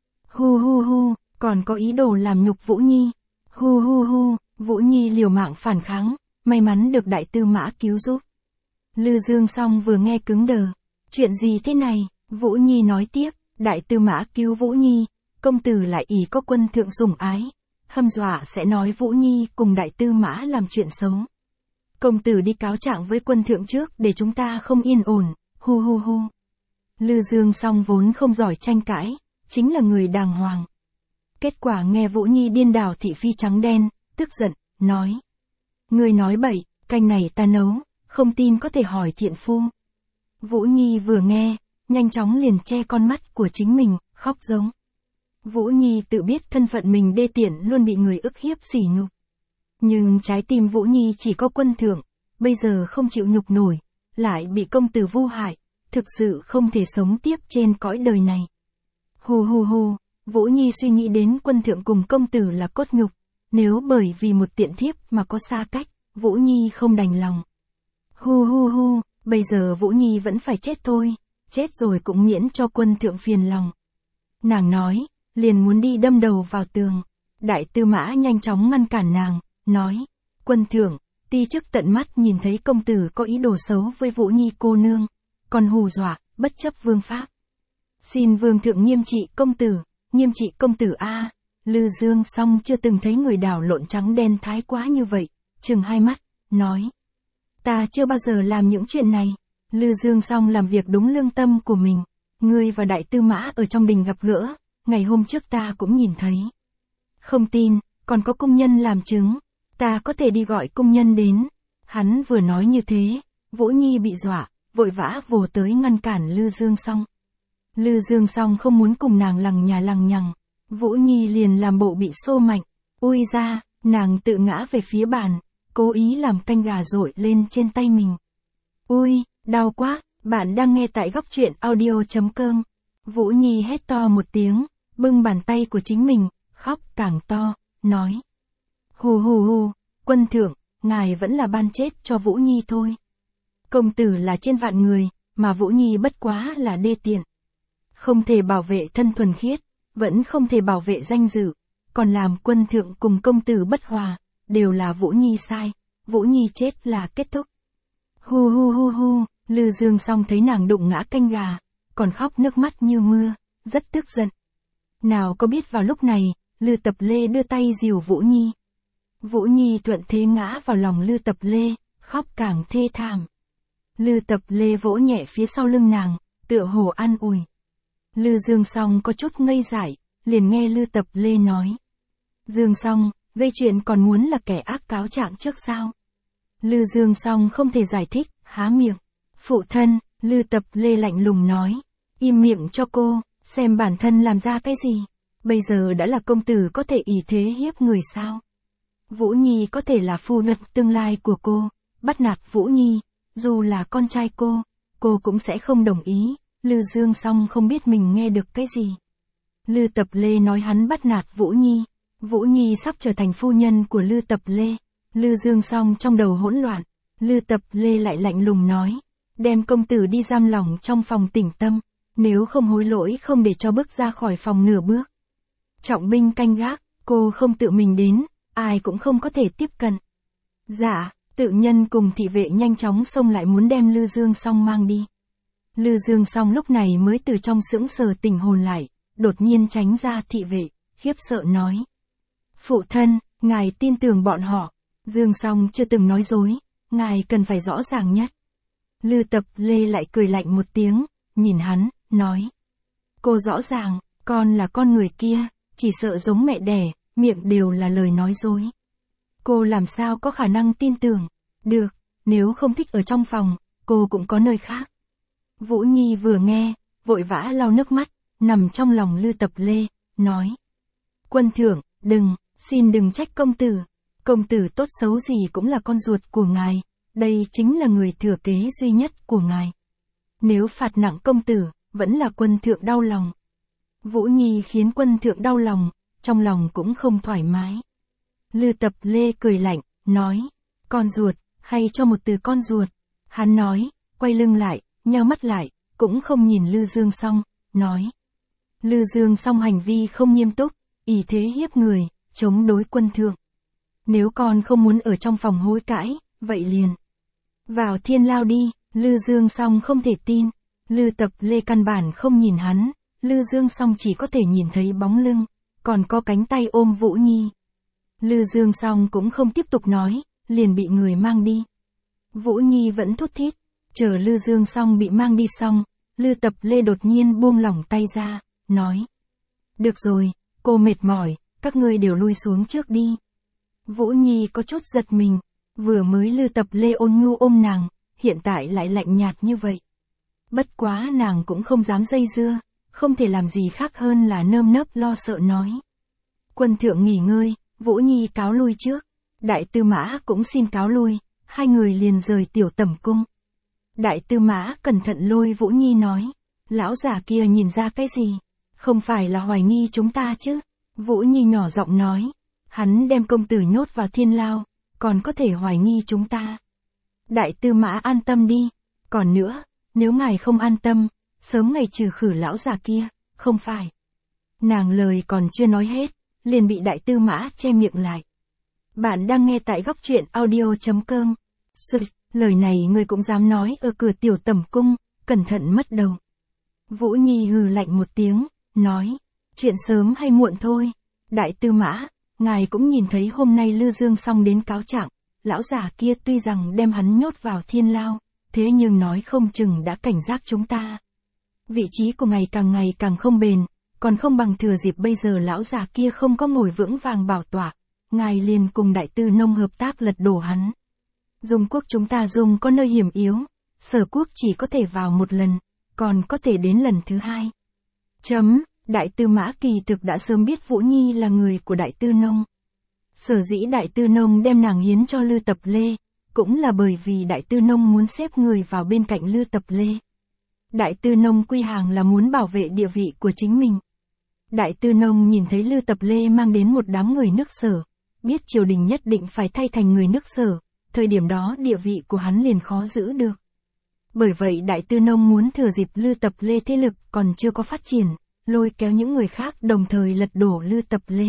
Speaker 1: Hu, còn có ý đồ làm nhục Vũ Nhi. Hu, Vũ Nhi liều mạng phản kháng, may mắn được đại tư mã cứu giúp. Lư Dương Song vừa nghe cứng đờ. Chuyện gì thế này? Vũ Nhi nói tiếp, đại tư mã cứu Vũ Nhi, công tử lại ỷ có quân thượng sủng ái, hâm dọa sẽ nói Vũ Nhi cùng đại tư mã làm chuyện xấu. Công tử đi cáo trạng với quân thượng trước để chúng ta không yên ổn. Hu. Lư Dương Song vốn không giỏi tranh cãi, chính là người đàng hoàng. Kết quả nghe Vũ Nhi điên đảo thị phi trắng đen, tức giận, nói. Người nói bậy, canh này ta nấu, không tin có thể hỏi thiện phu. Vũ Nhi vừa nghe, nhanh chóng liền che con mắt của chính mình, khóc giống. Vũ Nhi tự biết thân phận mình đê tiện luôn bị người ức hiếp sỉ nhục. Nhưng trái tim Vũ Nhi chỉ có quân thượng, bây giờ không chịu nhục nổi, lại bị công tử vu hại, thực sự không thể sống tiếp trên cõi đời này. Hu, Vũ Nhi suy nghĩ đến quân thượng cùng công tử là cốt nhục, nếu bởi vì một tiện thiếp mà có xa cách, Vũ Nhi không đành lòng. Hu, bây giờ Vũ Nhi vẫn phải chết thôi, chết rồi cũng miễn cho quân thượng phiền lòng. Nàng nói, liền muốn đi đâm đầu vào tường. Đại tư mã nhanh chóng ngăn cản nàng, nói, quân thượng, ti chức tận mắt nhìn thấy công tử có ý đồ xấu với Vũ Nhi cô nương, còn hù dọa, bất chấp vương pháp. Xin vương thượng nghiêm trị công tử a. Lư Dương Song chưa từng thấy người đảo lộn trắng đen thái quá như vậy, trừng hai mắt, nói. Ta chưa bao giờ làm những chuyện này. Lư Dương Song làm việc đúng lương tâm của mình. Ngươi và đại tư mã ở trong đình gặp gỡ, ngày hôm trước ta cũng nhìn thấy. Không tin, còn có cung nhân làm chứng, ta có thể đi gọi cung nhân đến. Hắn vừa nói như thế, Vũ Nhi bị dọa, vội vã vồ tới ngăn cản Lư Dương Song. Lư Dương Song không muốn cùng nàng lằng nhằng, Vũ Nhi liền làm bộ bị xô mạnh, ui ra, nàng tự ngã về phía bàn, cố ý làm canh gà dội lên trên tay mình. Ui, đau quá, bạn đang nghe tại góc truyện audio.com. Vũ Nhi hét to một tiếng, bưng bàn tay của chính mình, khóc càng to, nói. Hu, quân thượng, ngài vẫn là ban chết cho Vũ Nhi thôi. Công tử là trên vạn người, mà Vũ Nhi bất quá là đê tiện. Không thể bảo vệ thân thuần khiết, vẫn không thể bảo vệ danh dự, còn làm quân thượng cùng công tử bất hòa, đều là Vũ Nhi sai, Vũ Nhi chết là kết thúc. Hu, Lư Dương Song thấy nàng đụng ngã canh gà, còn khóc nước mắt như mưa, rất tức giận. Nào có biết vào lúc này, Lư Tập Lê đưa tay dìu Vũ Nhi. Vũ Nhi thuận thế ngã vào lòng Lư Tập Lê, khóc càng thê thảm. Lư Tập Lê vỗ nhẹ phía sau lưng nàng, tựa hồ an ủi. Lư Dương Song có chút ngây dại, liền nghe Lư Tập Lê nói. Dương Song, gây chuyện còn muốn là kẻ ác cáo trạng trước sao? Lư Dương Song không thể giải thích, há miệng. Phụ thân, Lư Tập Lê lạnh lùng nói. Im miệng cho cô, xem bản thân làm ra cái gì. Bây giờ đã là công tử có thể ỷ thế hiếp người sao? Vũ Nhi có thể là phu nhân tương lai của cô, bắt nạt Vũ Nhi, dù là con trai cô cũng sẽ không đồng ý. Lư Dương Song không biết mình nghe được cái gì. Lư Tập Lê nói hắn bắt nạt Vũ Nhi. Vũ Nhi sắp trở thành phu nhân của Lư Tập Lê. Lư Dương Song trong đầu hỗn loạn. Lư Tập Lê lại lạnh lùng nói. Đem công tử đi giam lỏng trong phòng tĩnh tâm. Nếu không hối lỗi không để cho bước ra khỏi phòng nửa bước. Trọng binh canh gác, cô không tự mình đến, ai cũng không có thể tiếp cận. Dạ, tự nhân cùng thị vệ nhanh chóng xông lại muốn đem Lư Dương Song mang đi. Lư Dương Song lúc này mới từ trong sững sờ tỉnh hồn lại, đột nhiên tránh ra thị vệ, khiếp sợ nói. Phụ thân, ngài tin tưởng bọn họ. Dương Song chưa từng nói dối, ngài cần phải rõ ràng nhất. Lư Tập Lê lại cười lạnh một tiếng, nhìn hắn, nói. Cô rõ ràng, con là con người kia, chỉ sợ giống mẹ đẻ, miệng đều là lời nói dối. Cô làm sao có khả năng tin tưởng? Được, nếu không thích ở trong phòng, cô cũng có nơi khác. Vũ Nhi vừa nghe, vội vã lau nước mắt, nằm trong lòng Lư Tập Lê, nói. Quân thượng, xin đừng trách công tử. Công tử tốt xấu gì cũng là con ruột của ngài, đây chính là người thừa kế duy nhất của ngài. Nếu phạt nặng công tử, vẫn là quân thượng đau lòng. Vũ Nhi khiến quân thượng đau lòng, trong lòng cũng không thoải mái. Lư Tập Lê cười lạnh, nói, con ruột, hay cho một từ con ruột. Hắn nói, quay lưng lại, nheo mắt lại, cũng không nhìn Lư Dương Song, nói. Lư Dương Song hành vi không nghiêm túc, ỷ thế hiếp người, chống đối quân thượng. Nếu con không muốn ở trong phòng hối cãi, vậy liền vào thiên lao đi. Lư Dương Song không thể tin. Lư Tập Lê căn bản không nhìn hắn, Lư Dương Song chỉ có thể nhìn thấy bóng lưng, còn có cánh tay ôm Vũ Nhi. Lư Dương Song cũng không tiếp tục nói, liền bị người mang đi. Vũ Nhi vẫn thút thít, chờ Lư Dương Song bị mang đi xong, Lư Tập Lê đột nhiên buông lỏng tay ra, nói. Được rồi, cô mệt mỏi, các ngươi đều lui xuống trước đi. Vũ Nhi có chút giật mình, vừa mới Lư Tập Lê ôn nhu ôm nàng, hiện tại lại lạnh nhạt như vậy. Bất quá nàng cũng không dám dây dưa, không thể làm gì khác hơn là nơm nớp lo sợ nói. Quân thượng nghỉ ngơi, Vũ Nhi cáo lui trước. Đại tư mã cũng xin cáo lui, hai người liền rời tiểu tẩm cung. Đại tư mã cẩn thận lôi Vũ Nhi nói, lão già kia nhìn ra cái gì? Không phải là hoài nghi chúng ta chứ? Vũ Nhi nhỏ giọng nói, hắn đem công tử nhốt vào thiên lao, còn có thể hoài nghi chúng ta. Đại tư mã an tâm đi, còn nữa, nếu ngài không an tâm, sớm ngày trừ khử lão già kia, không phải. Nàng lời còn chưa nói hết, liền bị đại tư mã che miệng lại. Bạn đang nghe tại góc truyện audio.com. Lời này ngươi cũng dám nói ở cửa tiểu tẩm cung, cẩn thận mất đầu. Vũ Nhi hừ lạnh một tiếng, nói, chuyện sớm hay muộn thôi. Đại tư mã, ngài cũng nhìn thấy hôm nay Lư Dương Song đến cáo trạng, lão già kia tuy rằng đem hắn nhốt vào thiên lao, thế nhưng nói không chừng đã cảnh giác chúng ta. Vị trí của ngày càng không bền, còn không bằng thừa dịp bây giờ lão già kia không có ngồi vững vàng bảo tọa, ngài liền cùng đại tư nông hợp tác lật đổ hắn. Dung quốc chúng ta dùng có nơi hiểm yếu, Sở quốc chỉ có thể vào một lần, còn có thể đến lần thứ hai. Đại tư mã kỳ thực đã sớm biết Vũ Nhi là người của đại tư nông. Sở dĩ đại tư nông đem nàng hiến cho Lư Tập Lê, cũng là bởi vì đại tư nông muốn xếp người vào bên cạnh Lư Tập Lê. Đại tư nông quy hàng là muốn bảo vệ địa vị của chính mình. Đại tư nông nhìn thấy Lư Tập Lê mang đến một đám người nước Sở, biết triều đình nhất định phải thay thành người nước Sở, thời điểm đó địa vị của hắn liền khó giữ được. Bởi vậy đại tư nông muốn thừa dịp Lư Tập Lê thế lực còn chưa có phát triển, lôi kéo những người khác đồng thời lật đổ Lư Tập Lê.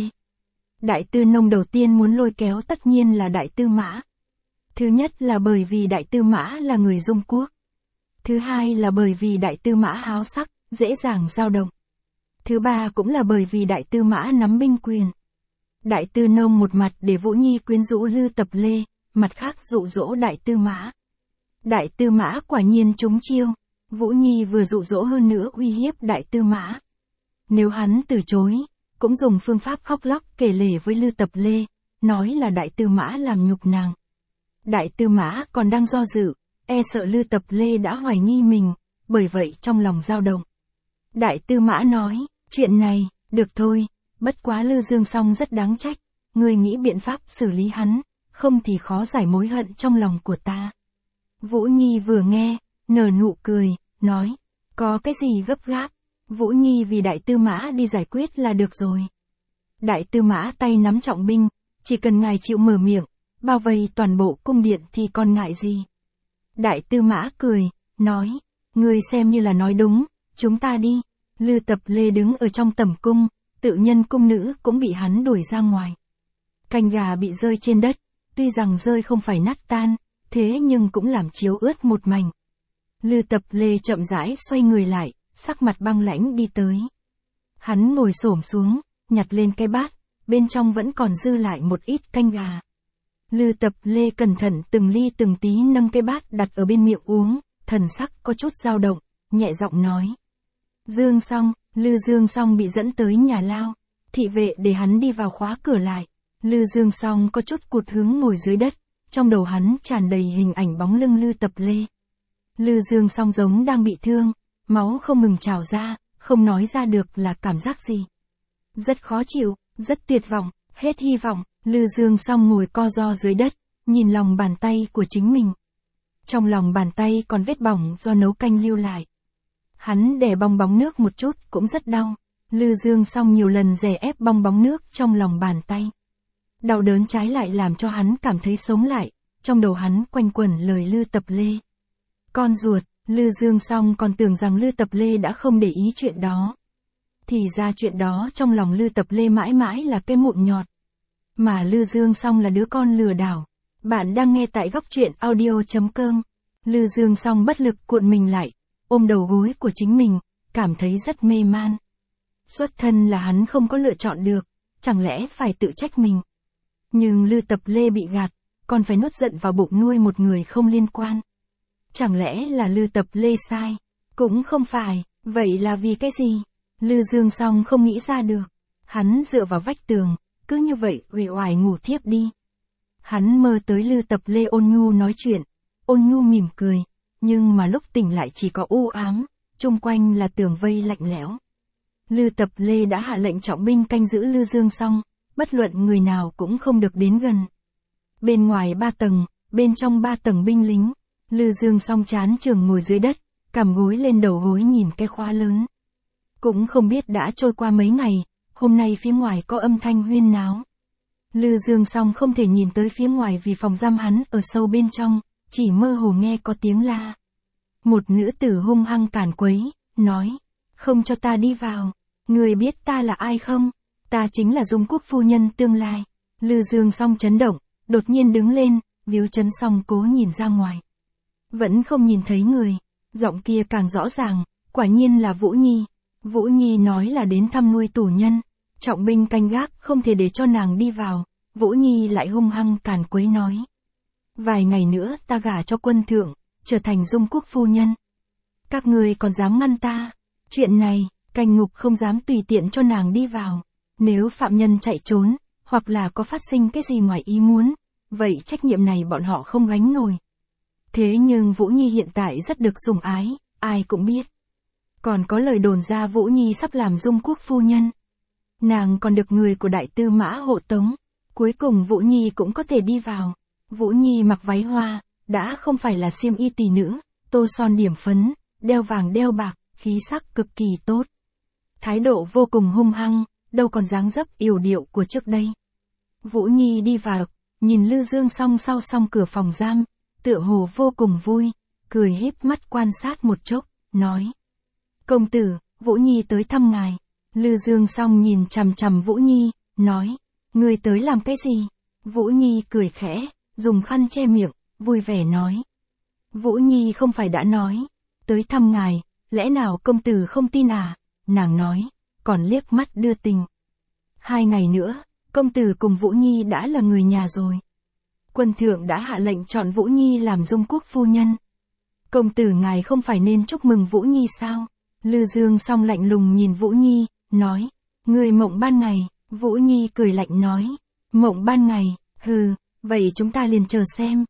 Speaker 1: Đại tư nông đầu tiên muốn lôi kéo tất nhiên là đại tư mã. Thứ nhất là bởi vì đại tư mã là người Dung quốc. Thứ hai là bởi vì đại tư mã háo sắc, dễ dàng dao động. Thứ ba cũng là bởi vì đại tư mã nắm binh quyền. Đại tư nông một mặt để Vũ Nhi quyến rũ Lư Tập Lê, mặt khác dụ dỗ đại tư mã. Đại tư mã quả nhiên trúng chiêu, Vũ Nhi vừa dụ dỗ hơn nữa uy hiếp đại tư mã. Nếu hắn từ chối, cũng dùng phương pháp khóc lóc kể lể với Lư Tập Lê, nói là đại tư mã làm nhục nàng. Đại tư mã còn đang do dự, e sợ Lư Tập Lê đã hoài nghi mình, bởi vậy trong lòng dao động. Đại tư mã nói, chuyện này, được thôi, bất quá Lư Dương Song rất đáng trách, ngươi nghĩ biện pháp xử lý hắn, không thì khó giải mối hận trong lòng của ta. Vũ Nhi vừa nghe, nở nụ cười, nói, có cái gì gấp gáp, Vũ Nhi vì đại tư mã đi giải quyết là được rồi. Đại tư mã tay nắm trọng binh, chỉ cần ngài chịu mở miệng, bao vây toàn bộ cung điện thì còn ngại gì. Đại tư mã cười, nói, ngươi xem như là nói đúng, chúng ta đi. Lư Tập Lê đứng ở trong tẩm cung, tự nhân cung nữ cũng bị hắn đuổi ra ngoài. Canh gà bị rơi trên đất, tuy rằng rơi không phải nát tan, thế nhưng cũng làm chiếu ướt một mảnh. Lư Tập Lê chậm rãi xoay người lại, sắc mặt băng lãnh đi tới. Hắn ngồi xổm xuống, nhặt lên cái bát, bên trong vẫn còn dư lại một ít canh gà. Lư Tập Lê cẩn thận từng ly từng tí nâng cái bát đặt ở bên miệng uống, thần sắc có chút dao động, nhẹ giọng nói. Dương Song, Lư Dương Song bị dẫn tới nhà lao, thị vệ để hắn đi vào khóa cửa lại. Lư Dương Song có chút cụt hứng ngồi dưới đất, trong đầu hắn tràn đầy hình ảnh bóng lưng Lư Tập Lê. Lư Dương Song giống đang bị thương, máu không ngừng trào ra, không nói ra được là cảm giác gì. Rất khó chịu, rất tuyệt vọng, hết hy vọng. Lư Dương Song ngồi co ro dưới đất, nhìn lòng bàn tay của chính mình. Trong lòng bàn tay còn vết bỏng do nấu canh lưu lại. Hắn đè bong bóng nước một chút cũng rất đau, Lư Dương Song nhiều lần đè ép bong bóng nước trong lòng bàn tay. Đau đớn trái lại làm cho hắn cảm thấy sống lại, trong đầu hắn quanh quẩn lời Lư Tập Lê. Con ruột, Lư Dương Song còn tưởng rằng Lư Tập Lê đã không để ý chuyện đó. Thì ra chuyện đó trong lòng Lư Tập Lê mãi mãi là cái mụn nhọt. Mà Lư Dương Song là đứa con lừa đảo. Bạn đang nghe tại góc truyện audio.com. Lư Dương Song bất lực cuộn mình lại, ôm đầu gối của chính mình, cảm thấy rất mê man. Xuất thân là hắn không có lựa chọn được, chẳng lẽ phải tự trách mình. Nhưng Lư Tập Lê bị gạt, còn phải nuốt giận vào bụng nuôi một người không liên quan. Chẳng lẽ là Lư Tập Lê sai? Cũng không phải, vậy là vì cái gì? Lư Dương Song không nghĩ ra được. Hắn dựa vào vách tường, cứ như vậy uể oải ngủ thiếp đi. Hắn mơ tới Lư Tập Lê ôn nhu nói chuyện, ôn nhu mỉm cười, nhưng mà lúc tỉnh lại chỉ có u ám, chung quanh là tường vây lạnh lẽo. Lư Tập Lê đã hạ lệnh trọng binh canh giữ Lư Dương Song, bất luận người nào cũng không được đến gần. Bên ngoài 3 tầng, bên trong 3 tầng binh lính, Lư Dương Song chán chường ngồi dưới đất, cằm gối lên đầu gối nhìn cái khóa lớn. Cũng không biết đã trôi qua mấy ngày, hôm nay phía ngoài có âm thanh huyên náo. Lư Dương Song không thể nhìn tới phía ngoài vì phòng giam hắn ở sâu bên trong, chỉ mơ hồ nghe có tiếng la. Một nữ tử hung hăng cản quấy, nói, không cho ta đi vào, người biết ta là ai không? Ta chính là Dung Quốc phu nhân tương lai. Lư Dương Song chấn động, đột nhiên đứng lên, Viếu Chấn Song cố nhìn ra ngoài. Vẫn không nhìn thấy người, giọng kia càng rõ ràng, quả nhiên là Vũ Nhi. Vũ Nhi nói là đến thăm nuôi tù nhân, trọng binh canh gác không thể để cho nàng đi vào, Vũ Nhi lại hung hăng càn quấy nói. Vài ngày nữa ta gả cho quân thượng, trở thành Dung Quốc phu nhân. Các người còn dám ngăn ta? Chuyện này, canh ngục không dám tùy tiện cho nàng đi vào. Nếu phạm nhân chạy trốn, hoặc là có phát sinh cái gì ngoài ý muốn, vậy trách nhiệm này bọn họ không gánh nổi. Thế nhưng Vũ Nhi hiện tại rất được sủng ái, ai cũng biết. Còn có lời đồn ra Vũ Nhi sắp làm Dung Quốc phu nhân. Nàng còn được người của Đại Tư Mã hộ tống. Cuối cùng Vũ Nhi cũng có thể đi vào. Vũ Nhi mặc váy hoa, đã không phải là xiêm y tỷ nữ, tô son điểm phấn, đeo vàng đeo bạc, khí sắc cực kỳ tốt. Thái độ vô cùng hung hăng, đâu còn dáng dấp yểu điệu của trước đây. Vũ Nhi đi vào, nhìn Lư Dương Song sau song cửa phòng giam, tựa hồ vô cùng vui, cười híp mắt quan sát một chốc, nói. Công tử, Vũ Nhi tới thăm ngài. Lư Dương Song nhìn chằm chằm Vũ Nhi, nói. Người tới làm cái gì? Vũ Nhi cười khẽ, dùng khăn che miệng, vui vẻ nói. Vũ Nhi không phải đã nói. Tới thăm ngài, lẽ nào công tử không tin à? Nàng nói, còn liếc mắt đưa tình. 2 ngày nữa, công tử cùng Vũ Nhi đã là người nhà rồi. Quân thượng đã hạ lệnh chọn Vũ Nhi làm Dung Quốc phu nhân. Công tử ngài không phải nên chúc mừng Vũ Nhi sao? Lư Dương Song lạnh lùng nhìn Vũ Nhi, nói. Người mộng ban ngày. Vũ Nhi cười lạnh nói. Mộng ban ngày, hừ, vậy chúng ta liền chờ xem.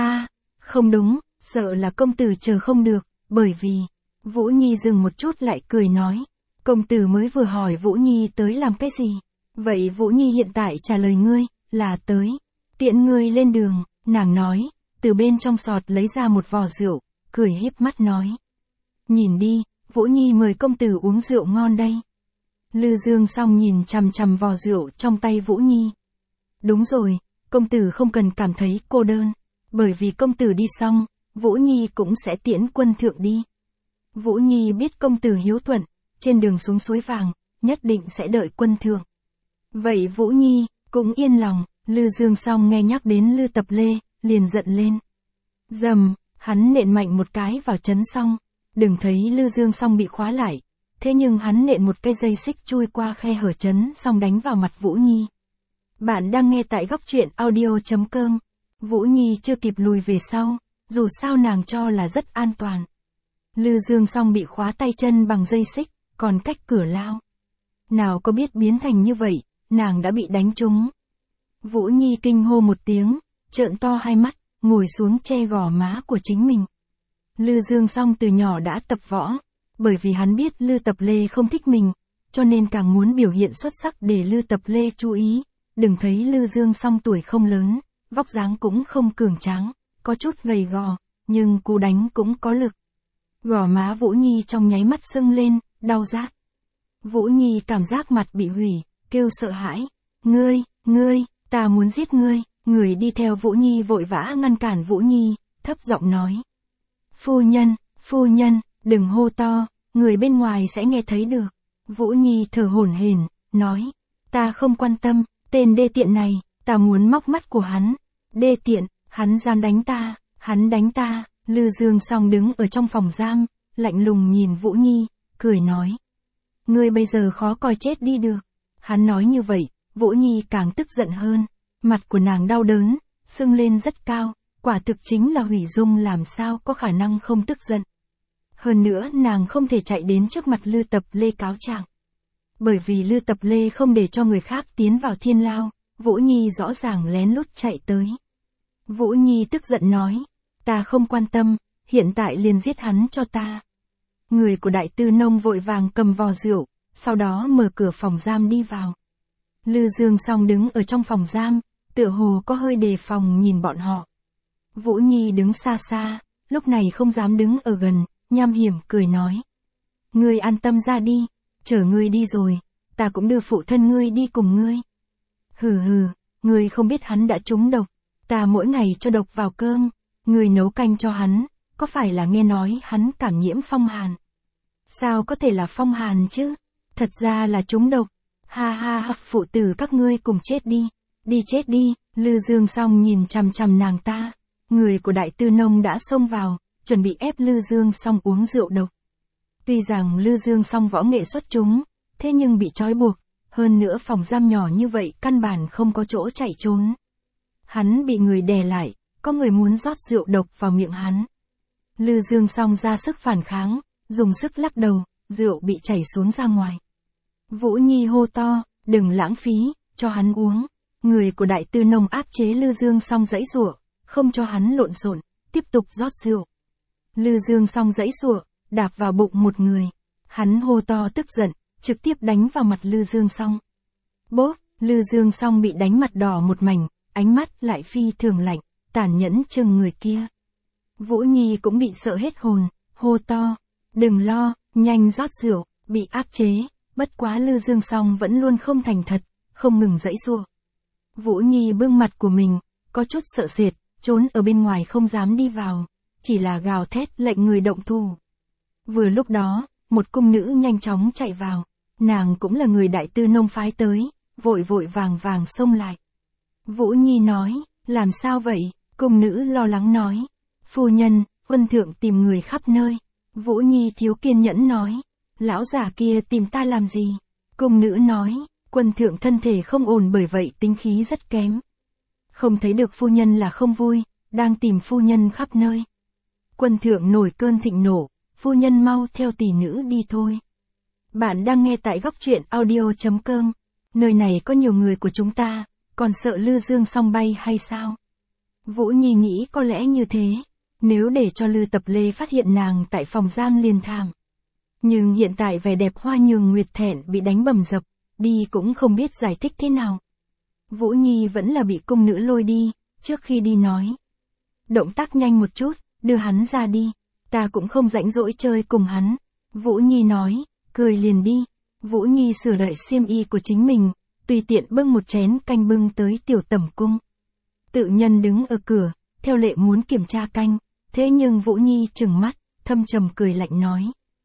Speaker 1: Không đúng, sợ là công tử chờ không được, bởi vì. Vũ Nhi dừng một chút lại cười nói. Công tử mới vừa hỏi Vũ Nhi tới làm cái gì? Vậy Vũ Nhi hiện tại trả lời ngươi, là tới. Tiễn ngươi lên đường, nàng nói, từ bên trong sọt lấy ra một vò rượu, cười híp mắt nói. Nhìn đi, Vũ Nhi mời công tử uống rượu ngon đây. Lư Dương Song nhìn chằm chằm vò rượu trong tay Vũ Nhi. Đúng rồi, công tử không cần cảm thấy cô đơn, bởi vì công tử đi xong, Vũ Nhi cũng sẽ tiễn quân thượng đi. Vũ Nhi biết công tử hiếu thuận, trên đường xuống suối vàng, nhất định sẽ đợi quân thượng. Vậy Vũ Nhi cũng yên lòng. Lư Dương Song nghe nhắc đến Lư Tập Lê, liền giận lên. Dầm, hắn nện mạnh một cái vào Chấn Song. Đừng thấy Lư Dương Song bị khóa lại, thế nhưng hắn nện một cây dây xích chui qua khe hở Chấn Song đánh vào mặt Vũ Nhi. Bạn đang nghe tại góc truyện audio.com. Vũ Nhi chưa kịp lùi về sau, dù sao nàng cho là rất an toàn. Lư Dương Song bị khóa tay chân bằng dây xích, còn cách cửa lao. Nào có biết biến thành như vậy, nàng đã bị đánh trúng. Vũ Nhi kinh hô một tiếng, trợn to hai mắt, ngồi xuống che gò má của chính mình. Lư Dương Song từ nhỏ đã tập võ, bởi vì hắn biết Lư Tập Lê không thích mình, cho nên càng muốn biểu hiện xuất sắc để Lư Tập Lê chú ý. Đừng thấy Lư Dương Song tuổi không lớn, vóc dáng cũng không cường tráng, có chút gầy gò, nhưng cú đánh cũng có lực. Gò má Vũ Nhi trong nháy mắt sưng lên, đau rát. Vũ Nhi cảm giác mặt bị hủy, kêu sợ hãi. Ngươi, ta muốn giết ngươi. Người đi theo Vũ Nhi vội vã ngăn cản Vũ Nhi, thấp giọng nói. Phu nhân, đừng hô to, người bên ngoài sẽ nghe thấy được. Vũ Nhi thở hổn hển, nói. Ta không quan tâm, tên đê tiện này, ta muốn móc mắt của hắn. Đê tiện, hắn dám đánh ta, hắn đánh ta. Lư Dương Song đứng ở trong phòng giam, lạnh lùng nhìn Vũ Nhi, cười nói. Ngươi bây giờ khó coi chết đi được. Hắn nói như vậy, Vũ Nhi càng tức giận hơn. Mặt của nàng đau đớn, sưng lên rất cao, quả thực chính là hủy dung, làm sao có khả năng không tức giận. Hơn nữa nàng không thể chạy đến trước mặt Lư Tập Lê cáo trạng. Bởi vì Lư Tập Lê không để cho người khác tiến vào thiên lao, Vũ Nhi rõ ràng lén lút chạy tới. Vũ Nhi tức giận nói, ta không quan tâm, hiện tại liền giết hắn cho ta. Người của Đại Tư Nông vội vàng cầm vò rượu, sau đó mở cửa phòng giam đi vào. Lư Dương Song đứng ở trong phòng giam, tựa hồ có hơi đề phòng nhìn bọn họ. Vũ Nhi đứng xa xa, lúc này không dám đứng ở gần, nham hiểm cười nói. Ngươi an tâm ra đi, chở ngươi đi rồi, ta cũng đưa phụ thân ngươi đi cùng ngươi. Hừ, ngươi không biết hắn đã trúng độc, ta mỗi ngày cho độc vào cơm, ngươi nấu canh cho hắn, có phải là nghe nói hắn cảm nhiễm phong hàn? Sao có thể là phong hàn chứ? Thật ra là trúng độc. Ha, phụ tử các ngươi cùng chết đi. Đi chết đi. Lư Dương Song nhìn chằm chằm nàng ta. Người của Đại Tư Nông đã xông vào, chuẩn bị ép Lư Dương Song uống rượu độc. Tuy rằng Lư Dương Song võ nghệ xuất chúng, thế nhưng bị trói buộc, hơn nữa phòng giam nhỏ như vậy căn bản không có chỗ chạy trốn. Hắn bị người đè lại, có người muốn rót rượu độc vào miệng hắn. Lư Dương Song ra sức phản kháng, dùng sức lắc đầu, rượu bị chảy xuống ra ngoài. Vũ Nhi hô to, đừng lãng phí, cho hắn uống. Người của Đại Tư Nông áp chế Lư Dương Song giãy giụa, không cho hắn lộn xộn, tiếp tục rót rượu. Lư Dương Song giãy giụa, đạp vào bụng một người. Hắn hô to tức giận, trực tiếp đánh vào mặt Lư Dương Song. Bốp, Lư Dương Song bị đánh mặt đỏ một mảnh, ánh mắt lại phi thường lạnh, tàn nhẫn chừng người kia. Vũ Nhi cũng bị sợ hết hồn, hô to, đừng lo, nhanh rót rượu, bị áp chế, bất quá Lư Dương Song vẫn luôn không thành thật, không ngừng giãy giụa. Vũ Nhi bưng mặt của mình, có chút sợ sệt, trốn ở bên ngoài không dám đi vào, chỉ là gào thét lệnh người động thủ. Vừa lúc đó, một cung nữ nhanh chóng chạy vào, nàng cũng là người Đại Tư Nông phái tới, vội vàng xông lại. Vũ Nhi nói, làm sao vậy? Cung nữ lo lắng nói, phu nhân, quân thượng tìm người khắp nơi. Vũ Nhi thiếu kiên nhẫn nói, lão già kia tìm ta làm gì? Cung nữ nói, quân thượng thân thể không ổn bởi vậy tính khí rất kém. Không thấy được phu nhân là không vui, đang tìm phu nhân khắp nơi. Quân thượng nổi cơn thịnh nộ, phu nhân mau theo tỷ nữ đi thôi. Bạn đang nghe tại góc truyện audio.com, nơi này có nhiều người của chúng ta, còn sợ Lư Dương Song bay hay sao? Vũ Nhi nghĩ có lẽ như thế, nếu để cho Lư Tập Lê phát hiện nàng tại phòng giam liền thảm. Nhưng hiện tại vẻ đẹp hoa nhường nguyệt thẹn bị đánh bầm dập, đi cũng không biết giải thích thế nào. Vũ Nhi vẫn là bị cung nữ lôi đi, trước khi đi nói. Động tác nhanh một chút, đưa hắn ra đi, ta cũng không rảnh rỗi chơi cùng hắn. Vũ Nhi nói, cười liền đi. Vũ Nhi sửa lại xiêm y của chính mình, tùy tiện bưng một chén canh bưng tới tiểu tẩm cung. Tự nhân đứng ở cửa, theo lệ muốn kiểm tra canh, thế nhưng Vũ Nhi trừng mắt, thâm trầm cười lạnh nói.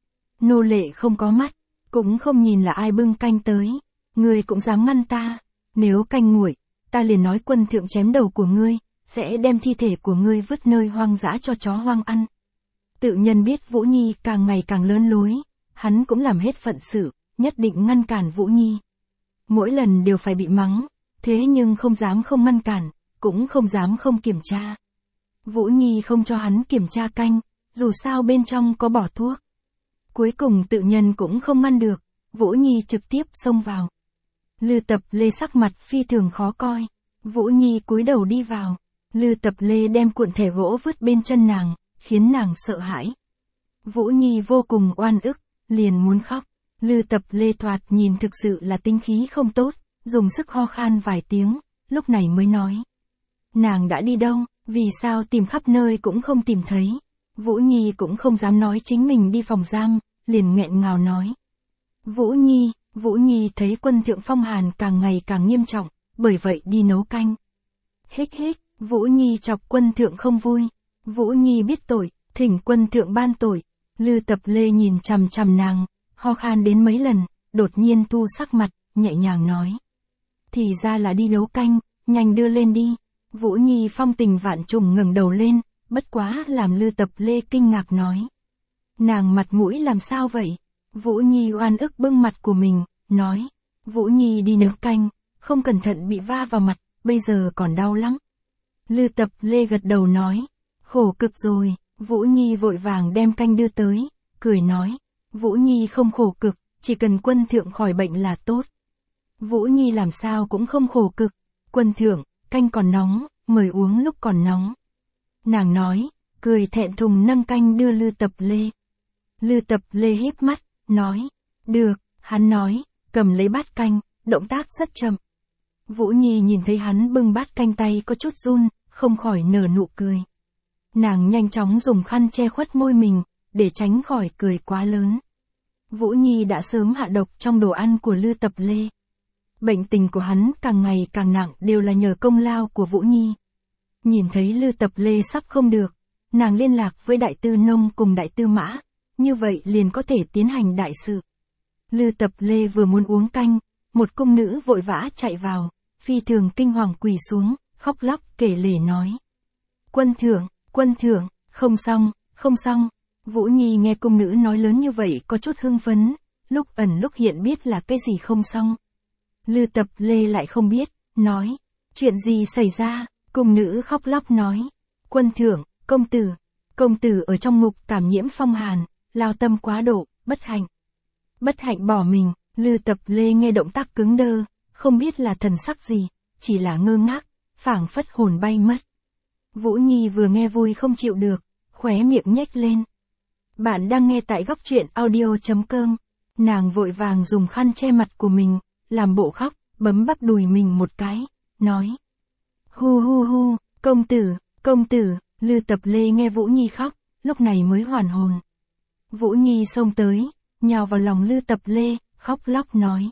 Speaker 1: Nô lệ không có mắt, cũng không nhìn là ai bưng canh tới, ngươi cũng dám ngăn ta, nếu canh nguội, ta liền nói quân thượng chém đầu của ngươi, sẽ đem thi thể của ngươi vứt nơi hoang dã cho chó hoang ăn. Tự nhân biết Vũ Nhi càng ngày càng lớn lối, hắn cũng làm hết phận sự, nhất định ngăn cản Vũ Nhi. Mỗi lần đều phải bị mắng, thế nhưng không dám không ngăn cản, cũng không dám không kiểm tra. Vũ Nhi không cho hắn kiểm tra canh, dù sao bên trong có bỏ thuốc. Cuối cùng tự nhân cũng không ngăn được, Vũ Nhi trực tiếp xông vào. Lư Tập Lê sắc mặt phi thường khó coi, Vũ Nhi cúi đầu đi vào, Lư Tập Lê đem cuộn thẻ gỗ vứt bên chân nàng, khiến nàng sợ hãi. Vũ Nhi vô cùng oan ức, liền muốn khóc. Lư Tập Lê thoạt nhìn thực sự là tính khí không tốt, dùng sức ho khan vài tiếng, lúc này mới nói. Nàng đã đi đâu, vì sao tìm khắp nơi cũng không tìm thấy. Vũ Nhi cũng không dám nói chính mình đi phòng giam, liền nghẹn ngào nói. Vũ Nhi thấy quân thượng phong hàn càng ngày càng nghiêm trọng, bởi vậy đi nấu canh. Hích hích, Vũ Nhi chọc quân thượng không vui. Vũ Nhi biết tội, thỉnh quân thượng ban tội. Lư Tập Lê nhìn chằm chằm nàng, ho khan đến mấy lần, đột nhiên thu sắc mặt, nhẹ nhàng nói. Thì ra là đi nấu canh, nhanh đưa lên đi. Vũ Nhi phong tình vạn trùng ngẩng đầu lên, bất quá làm Lư Tập Lê kinh ngạc nói. Nàng mặt mũi làm sao vậy? Vũ Nhi oan ức bưng mặt của mình, nói. Vũ Nhi đi nấu canh, không cẩn thận bị va vào mặt, bây giờ còn đau lắm. Lư Tập Lê gật đầu nói. Khổ cực rồi, Vũ Nhi vội vàng đem canh đưa tới, cười nói. Vũ Nhi không khổ cực, chỉ cần quân thượng khỏi bệnh là tốt. Vũ Nhi làm sao cũng không khổ cực. Quân thượng, canh còn nóng, mời uống lúc còn nóng. Nàng nói, cười thẹn thùng nâng canh đưa Lư Tập Lê. Lư Tập Lê híp mắt, nói. Được, hắn nói, cầm lấy bát canh, động tác rất chậm. Vũ Nhi nhìn thấy hắn bưng bát canh tay có chút run, không khỏi nở nụ cười. Nàng nhanh chóng dùng khăn che khuất môi mình, để tránh khỏi cười quá lớn. Vũ Nhi đã sớm hạ độc trong đồ ăn của Lư Tập Lê. Bệnh tình của hắn càng ngày càng nặng đều là nhờ công lao của Vũ Nhi. Nhìn thấy Lư Tập Lê sắp không được, nàng liên lạc với Đại Tư Nông cùng Đại Tư Mã, như vậy liền có thể tiến hành đại sự. Lư Tập Lê vừa muốn uống canh, một cung nữ vội vã chạy vào, phi thường kinh hoàng quỳ xuống, khóc lóc kể lể nói. Quân thượng, không xong. Vũ Nhi nghe cung nữ nói lớn như vậy có chút hưng phấn, lúc ẩn lúc hiện biết là cái gì không xong. Lư Tập Lê lại không biết, nói. Chuyện gì xảy ra? Cung nữ khóc lóc nói. Quân thượng, công tử ở trong ngục cảm nhiễm phong hàn, lao tâm quá độ, bất hạnh bỏ mình. Lư Tập Lê nghe động tác cứng đơ, không biết là thần sắc gì, chỉ là ngơ ngác, phảng phất hồn bay mất. Vũ Nhi vừa nghe vui không chịu được, khóe miệng nhếch lên. Bạn đang nghe tại góc truyện audio.com. Nàng vội vàng dùng khăn che mặt của mình, làm bộ khóc, bấm bắp đùi mình một cái, nói. Hu, công tử, Lư Tập Lê nghe Vũ Nhi khóc, lúc này mới hoàn hồn. Vũ Nhi xông tới, nhào vào lòng Lư Tập Lê, khóc lóc nói.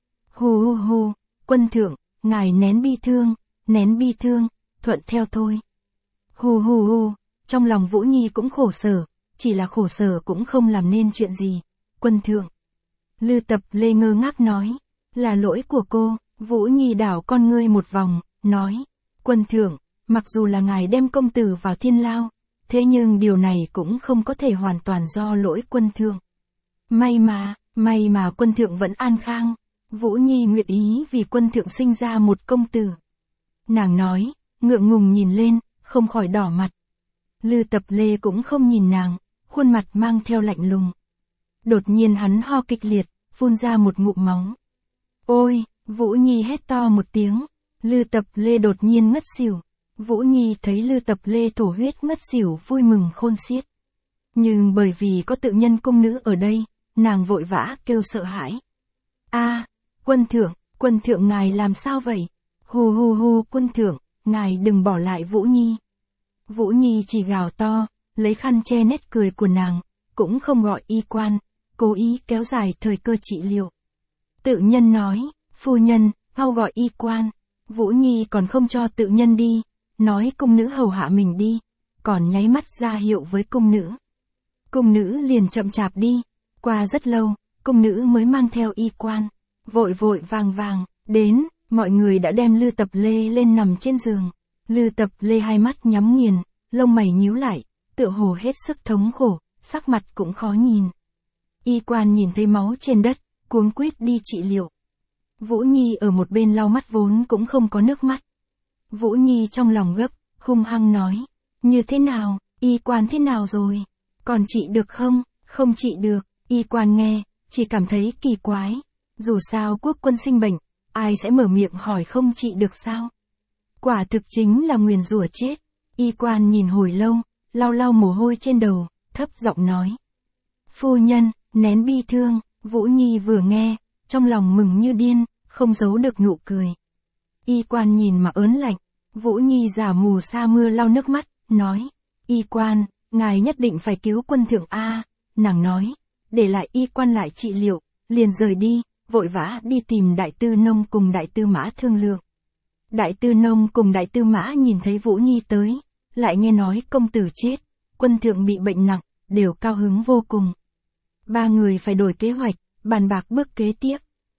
Speaker 1: Hu, quân thượng, ngài nén bi thương, thuận theo thôi. Hu, trong lòng Vũ Nhi cũng khổ sở, chỉ là khổ sở cũng không làm nên chuyện gì. Quân thượng. Lư Tập Lê ngơ ngác nói. Là lỗi của cô. Vũ Nhi đảo con ngươi một vòng, nói. Quân thượng, mặc dù là ngài đem công tử vào thiên lao, thế nhưng điều này cũng không có thể hoàn toàn do lỗi quân thượng. May mà quân thượng vẫn an khang. Vũ Nhi nguyện ý vì quân thượng sinh ra một công tử. Nàng nói, ngượng ngùng nhìn lên, không khỏi đỏ mặt. Lư Tập Lê cũng không nhìn nàng, khuôn mặt mang theo lạnh lùng. Đột nhiên hắn ho kịch liệt, phun ra một ngụm máu. Ôi, Vũ Nhi hét to một tiếng. Lư Tập Lê đột nhiên ngất xỉu. Vũ Nhi thấy Lư Tập Lê thổ huyết ngất xỉu vui mừng khôn xiết. Nhưng bởi vì có tự nhân cung nữ ở đây, nàng vội vã kêu sợ hãi. Quân thượng ngài làm sao vậy? Hu, quân thượng, ngài đừng bỏ lại Vũ Nhi. Vũ Nhi chỉ gào to, lấy khăn che nét cười của nàng, cũng không gọi y quan, cố ý kéo dài thời cơ trị liệu. Tự nhân nói, phu nhân, mau gọi y quan. Vũ Nhi còn không cho tự nhân đi, nói cung nữ hầu hạ mình đi, còn nháy mắt ra hiệu với cung nữ. Cung nữ liền chậm chạp đi, qua rất lâu, cung nữ mới mang theo y quan, vội vàng, đến, mọi người đã đem Lư Tập Lê lên nằm trên giường. Lư Tập Lê hai mắt nhắm nghiền, lông mày nhíu lại, tựa hồ hết sức thống khổ, sắc mặt cũng khó nhìn. Y quan nhìn thấy máu trên đất, cuống quýt đi trị liệu. Vũ Nhi ở một bên lau mắt vốn cũng không có nước mắt. Vũ Nhi trong lòng gấp, hung hăng nói, như thế nào, y quan thế nào rồi, còn trị được không? Không trị được. Y quan nghe, chỉ cảm thấy kỳ quái. Dù sao quốc quân sinh bệnh, ai sẽ mở miệng hỏi không trị được sao? Quả thực chính là nguyền rủa chết. Y quan nhìn hồi lâu, lau mồ hôi trên đầu, thấp giọng nói. Phu nhân, nén bi thương. Vũ Nhi vừa nghe, trong lòng mừng như điên, không giấu được nụ cười. Y quan nhìn mà ớn lạnh. Vũ Nhi giả mù sa mưa lau nước mắt, nói. Y quan, ngài nhất định phải cứu quân thượng A. Nàng nói, để lại y quan lại trị liệu, liền rời đi, vội vã đi tìm Đại Tư Nông cùng Đại Tư Mã thương lượng. Đại Tư Nông cùng Đại Tư Mã nhìn thấy Vũ Nhi tới, lại nghe nói công tử chết, quân thượng bị bệnh nặng, đều cao hứng vô cùng. Ba người phải đổi kế hoạch, bàn bạc bước kế tiếp.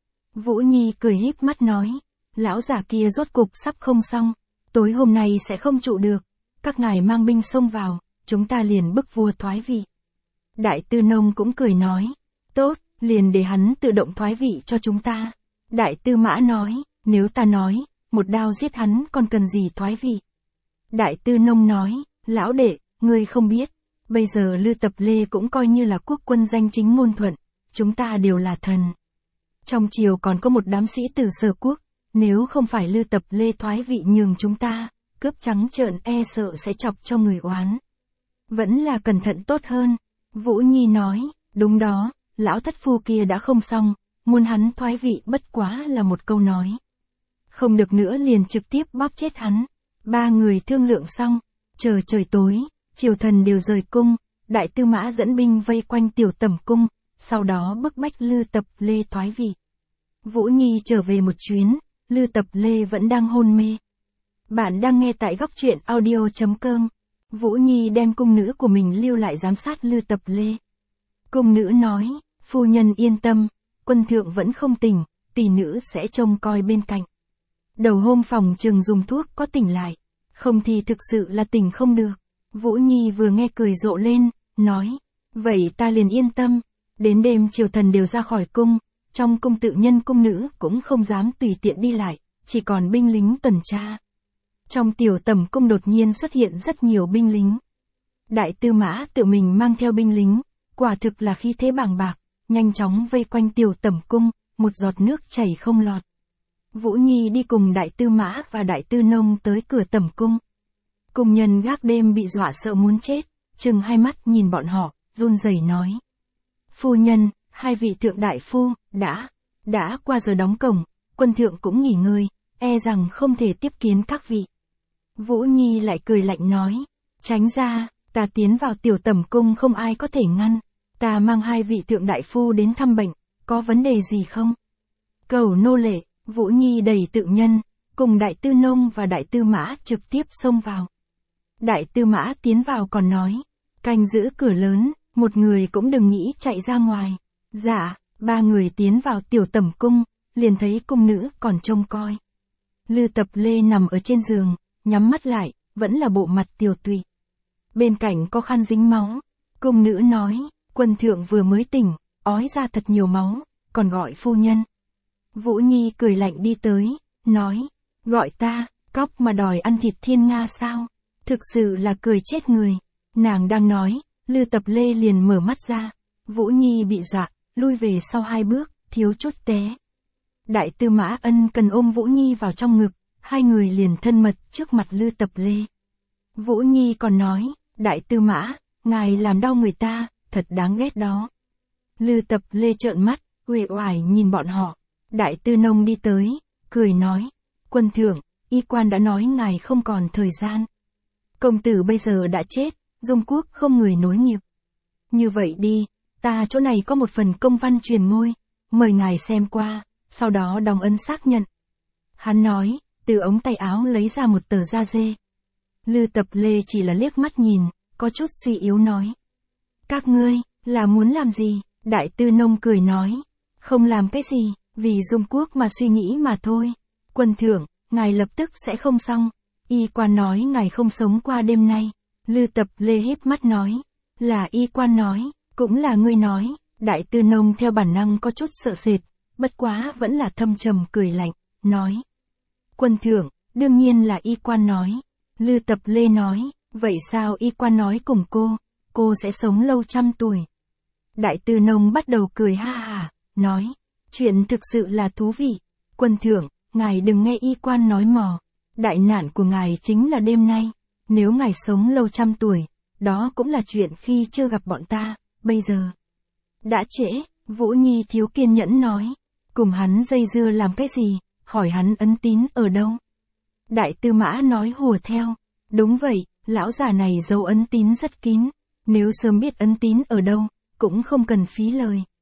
Speaker 1: Vũ Nhi cười híp mắt nói, lão già kia rốt cục sắp không xong, tối hôm nay sẽ không trụ được, các ngài mang binh xông vào, chúng ta liền bức vua thoái vị. Đại Tư Nông cũng cười nói, tốt, liền để hắn tự động thoái vị cho chúng ta. Đại Tư Mã nói, nếu ta nói, một đao giết hắn còn cần gì thoái vị. Đại Tư Nông nói, lão đệ, ngươi không biết, bây giờ Lư Tập Lê cũng coi như là quốc quân danh chính ngôn thuận, chúng ta đều là thần. Trong triều còn có một đám sĩ tử Sở Quốc, nếu không phải Lư Tập Lê thoái vị nhường chúng ta, cướp trắng trợn e sợ sẽ chọc cho người oán. Vẫn là cẩn thận tốt hơn. Vũ Nhi nói, đúng đó, lão thất phu kia đã không xong, muốn hắn thoái vị bất quá là một câu nói. Không được nữa liền trực tiếp bóp chết hắn. Ba người thương lượng xong, chờ trời tối, triều thần đều rời cung, Đại Tư Mã dẫn binh vây quanh Tiểu Tẩm cung, sau đó bức bách Lư Tập Lê thoái vị. Vũ Nhi trở về một chuyến, Lư Tập Lê vẫn đang hôn mê. Bạn đang nghe tại góc truyện audio.com. Vũ Nhi đem cung nữ của mình lưu lại giám sát Lư Tập Lê. Cung nữ nói, phu nhân yên tâm, quân thượng vẫn không tỉnh, tỷ nữ sẽ trông coi bên cạnh. Đầu hôm phòng chừng dùng thuốc có tỉnh lại, không thì thực sự là tỉnh không được. Vũ Nhi vừa nghe cười rộ lên, nói, vậy ta liền yên tâm, đến đêm triều thần đều ra khỏi cung, trong cung tự nhân cung nữ cũng không dám tùy tiện đi lại, chỉ còn binh lính tuần tra. Trong Tiểu Tẩm cung đột nhiên xuất hiện rất nhiều binh lính. Đại Tư Mã tự mình mang theo binh lính, quả thực là khí thế bàng bạc, nhanh chóng vây quanh Tiểu Tẩm cung, một giọt nước chảy không lọt. Vũ Nhi đi cùng Đại Tư Mã và Đại Tư Nông tới cửa Tẩm cung. Cung nhân gác đêm bị dọa sợ muốn chết, trừng hai mắt nhìn bọn họ, run rẩy nói. Phu nhân, hai vị thượng đại phu, đã qua giờ đóng cổng, quân thượng cũng nghỉ ngơi, e rằng không thể tiếp kiến các vị. Vũ Nhi lại cười lạnh nói, tránh ra, ta tiến vào Tiểu Tẩm cung không ai có thể ngăn, ta mang hai vị thượng đại phu đến thăm bệnh, có vấn đề gì không? Cầu nô lệ. Vũ Nhi đầy tự nhân, cùng Đại Tư Nông và Đại Tư Mã trực tiếp xông vào. Đại Tư Mã tiến vào còn nói, canh giữ cửa lớn, một người cũng đừng nghĩ chạy ra ngoài. Dạ, ba người tiến vào Tiểu Tẩm cung, liền thấy cung nữ còn trông coi. Lư Tập Lê nằm ở trên giường, nhắm mắt lại, vẫn là bộ mặt tiều tụy. Bên cạnh có khăn dính máu, cung nữ nói, quân thượng vừa mới tỉnh, ói ra thật nhiều máu, còn gọi phu nhân. Vũ Nhi cười lạnh đi tới, nói, gọi ta, cóc mà đòi ăn thịt thiên nga sao? Thực sự là cười chết người. Nàng đang nói, Lư Tập Lê liền mở mắt ra. Vũ Nhi bị dọa, lui về sau 2 bước, thiếu chút té. Đại Tư Mã ân cần ôm Vũ Nhi vào trong ngực, hai người liền thân mật trước mặt Lư Tập Lê. Vũ Nhi còn nói, Đại Tư Mã, ngài làm đau người ta, thật đáng ghét đó. Lư Tập Lê trợn mắt, uể oải nhìn bọn họ. Đại Tư Nông đi tới, cười nói, quân thượng, y quan đã nói ngài không còn thời gian. Công tử bây giờ đã chết, Dung quốc không người nối nghiệp. Như vậy đi, ta chỗ này có một phần công văn truyền ngôi, mời ngài xem qua, sau đó đóng ấn xác nhận. Hắn nói, từ ống tay áo lấy ra một tờ da dê. Lư Tập Lê chỉ là liếc mắt nhìn, có chút suy yếu nói. Các ngươi, là muốn làm gì? Đại Tư Nông cười nói, không làm cái gì. Vì Dung quốc mà suy nghĩ mà thôi. Quân thượng, ngài lập tức sẽ không xong. Y quan nói ngài không sống qua đêm nay. Lư Tập Lê híp mắt nói. Là y quan nói, cũng là ngươi nói. Đại Tư Nông theo bản năng có chút sợ sệt, bất quá vẫn là thâm trầm cười lạnh, nói. Quân thượng, đương nhiên là y quan nói. Lư Tập Lê nói, vậy sao y quan nói cùng cô sẽ sống lâu 100 tuổi. Đại Tư Nông bắt đầu cười ha hả, nói. Chuyện thực sự là thú vị. Quân thượng, ngài đừng nghe y quan nói mò. Đại nạn của ngài chính là đêm nay. Nếu ngài sống lâu 100 tuổi, đó cũng là chuyện khi chưa gặp bọn ta, bây giờ. Đã trễ, Vũ Nhi thiếu kiên nhẫn nói. Cùng hắn dây dưa làm cái gì, hỏi hắn ấn tín ở đâu. Đại Tư Mã nói hùa theo. Đúng vậy, lão già này giấu ấn tín rất kín. Nếu sớm biết ấn tín ở đâu, cũng không cần phí lời.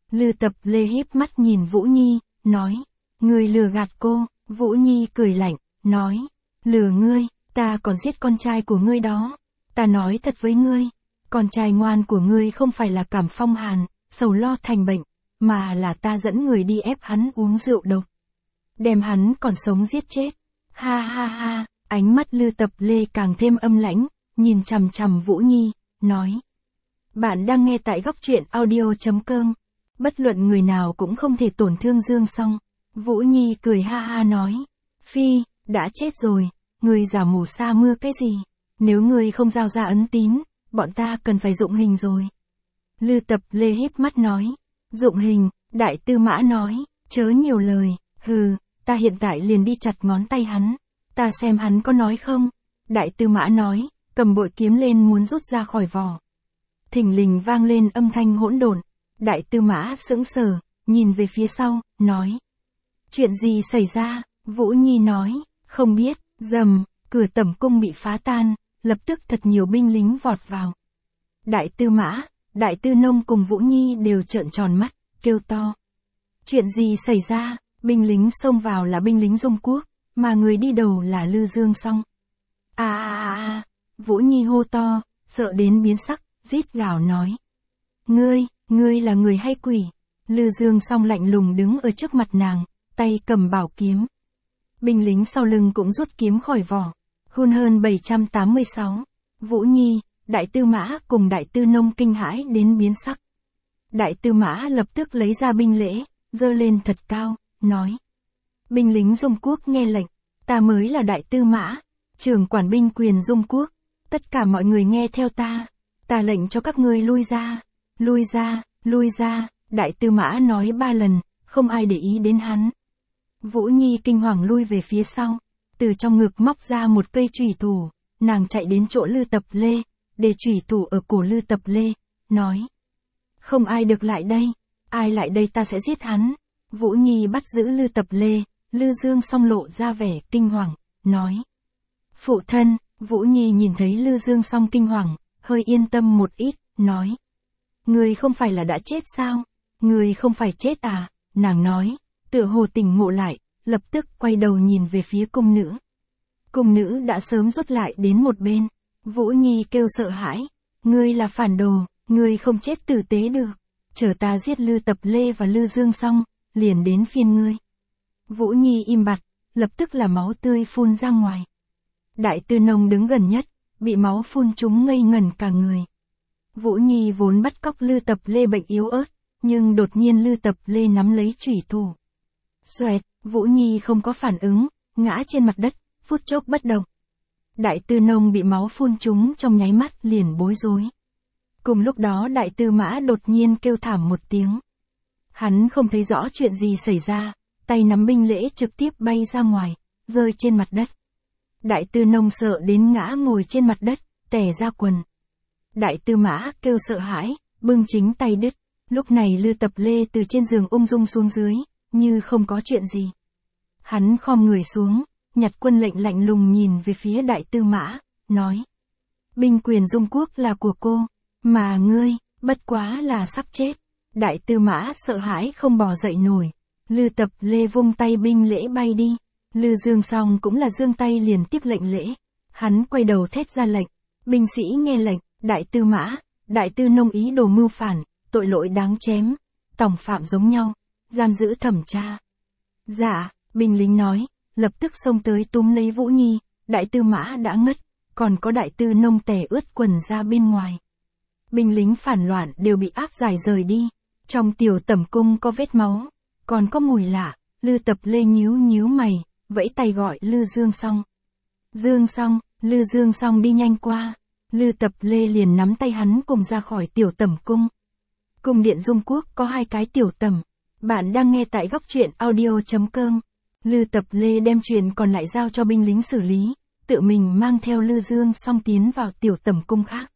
Speaker 1: Lư Tập Lê híp mắt nhìn Vũ Nhi, nói. Ngươi lừa gạt cô. Vũ Nhi cười lạnh, nói. Lừa ngươi, ta còn giết con trai của ngươi đó. Ta nói thật với ngươi, con trai ngoan của ngươi không phải là Cảm Phong Hàn, sầu lo thành bệnh, mà là ta dẫn người đi ép hắn uống rượu độc. Đem hắn còn sống giết chết. Ha ha ha, ánh mắt Lư Tập Lê càng thêm âm lãnh, nhìn chằm chằm Vũ Nhi, nói. Bạn đang nghe tại góc truyện audio.com. Bất luận người nào cũng không thể tổn thương Dương Song. Vũ Nhi cười ha ha nói. Phi, đã chết rồi, ngươi giả mù sa mưa cái gì? Nếu ngươi không giao ra ấn tín, bọn ta cần phải dụng hình rồi. Lư Tập Lê híp mắt nói. Dụng hình, Đại Tư Mã nói, chớ nhiều lời, hừ, ta hiện tại liền đi chặt ngón tay hắn, ta xem hắn có nói không. Đại Tư Mã nói, cầm bội kiếm lên muốn rút ra khỏi vỏ. Thình lình vang lên âm thanh hỗn độn. Đại Tư Mã sững sờ, nhìn về phía sau, nói. Chuyện gì xảy ra? Vũ Nhi nói, không biết. Rầm, cửa tẩm cung bị phá tan, lập tức thật nhiều binh lính vọt vào. Đại Tư Mã, Đại Tư Nông cùng Vũ Nhi đều trợn tròn mắt, kêu to. Chuyện gì xảy ra? Binh lính xông vào là binh lính Dung Quốc, mà người đi đầu là Lư Dương Song. Vũ Nhi hô to, sợ đến biến sắc, rít gào nói. Ngươi là người hay quỷ? Lư Dương Song lạnh lùng đứng ở trước mặt nàng, tay cầm bảo kiếm. Binh lính sau lưng cũng rút kiếm khỏi vỏ. Hun hơn 786. Vũ Nhi, Đại Tư Mã cùng Đại Tư Nông kinh hãi đến biến sắc. Đại Tư Mã lập tức lấy ra binh lễ, giơ lên thật cao, nói. Binh lính Dung Quốc nghe lệnh, ta mới là Đại Tư Mã, trưởng quản binh quyền Dung Quốc, tất cả mọi người nghe theo ta, ta lệnh cho các ngươi lui ra, lui ra, lui ra. Đại Tư Mã nói 3 lần, không ai để ý đến hắn. Vũ Nhi kinh hoàng lui về phía sau, từ trong ngực móc ra một cây chùy thủ, nàng chạy đến chỗ Lư Tập Lê, để chùy thủ ở cổ Lư Tập Lê, nói. Không ai được lại đây, ai lại đây ta sẽ giết hắn. Vũ Nhi bắt giữ Lư Tập Lê, Lư Dương Song lộ ra vẻ kinh hoàng, nói. Phụ thân. Vũ Nhi nhìn thấy Lư Dương Song kinh hoàng, hơi yên tâm một ít, nói. Ngươi không phải là đã chết sao? Ngươi không phải chết à? Nàng nói, tựa hồ tỉnh ngộ lại, lập tức quay đầu nhìn về phía cung nữ. Cung nữ đã sớm rút lại đến một bên. Vũ Nhi kêu sợ hãi. Ngươi là phản đồ, ngươi không chết tử tế được. Chờ ta giết Lư Tập Lê và Lư Dương Song, liền đến phiên ngươi. Vũ Nhi im bặt, lập tức là máu tươi phun ra ngoài. Đại Tư Nông đứng gần nhất, bị máu phun trúng ngây ngẩn cả người. Vũ Nhi vốn bắt cóc Lư Tập Lê bệnh yếu ớt, nhưng đột nhiên Lư Tập Lê nắm lấy chủy thủ. Xoẹt, Vũ Nhi không có phản ứng, ngã trên mặt đất, phút chốc bất động. Đại Tư Nông bị máu phun trúng trong nháy mắt liền bối rối. Cùng lúc đó Đại Tư Mã đột nhiên kêu thảm một tiếng. Hắn không thấy rõ chuyện gì xảy ra, tay nắm binh lễ trực tiếp bay ra ngoài, rơi trên mặt đất. Đại Tư Nông sợ đến ngã ngồi trên mặt đất, tè ra quần. Đại Tư Mã kêu sợ hãi, bưng chính tay đứt. Lúc này Lư Tập Lê từ trên giường ung dung xuống dưới, như không có chuyện gì. Hắn khom người xuống, nhặt quân lệnh lạnh lùng nhìn về phía Đại Tư Mã, nói. Binh quyền Dung Quốc là của cô, mà ngươi, bất quá là sắp chết. Đại Tư Mã sợ hãi không bò dậy nổi. Lư Tập Lê vung tay binh lễ bay đi. Lư Dương Song cũng là giương tay liền tiếp lệnh lễ. Hắn quay đầu thét ra lệnh. Binh sĩ nghe lệnh, Đại Tư Mã, Đại Tư Nông ý đồ mưu phản, tội lỗi đáng chém, tòng phạm giống nhau, giam giữ thẩm tra. Dạ, binh lính nói, lập tức xông tới túm lấy Vũ Nhi. Đại Tư Mã đã ngất, còn có Đại Tư Nông tè ướt quần ra bên ngoài. Binh lính phản loạn đều bị áp giải rời đi. Trong tiểu tẩm cung có vết máu, còn có mùi lạ. Lư Tập Lê nhíu mày, vẫy tay gọi Lư Dương Song. Dương Song, Lư Dương Song đi nhanh qua. Lư Tập Lê liền nắm tay hắn cùng ra khỏi tiểu tẩm cung. Cung điện Dung Quốc có 2 cái tiểu tẩm. Bạn đang nghe tại góc truyện audio.com. Lư Tập Lê đem chuyện còn lại giao cho binh lính xử lý, tự mình mang theo Lư Dương Song tiến vào tiểu tẩm cung khác.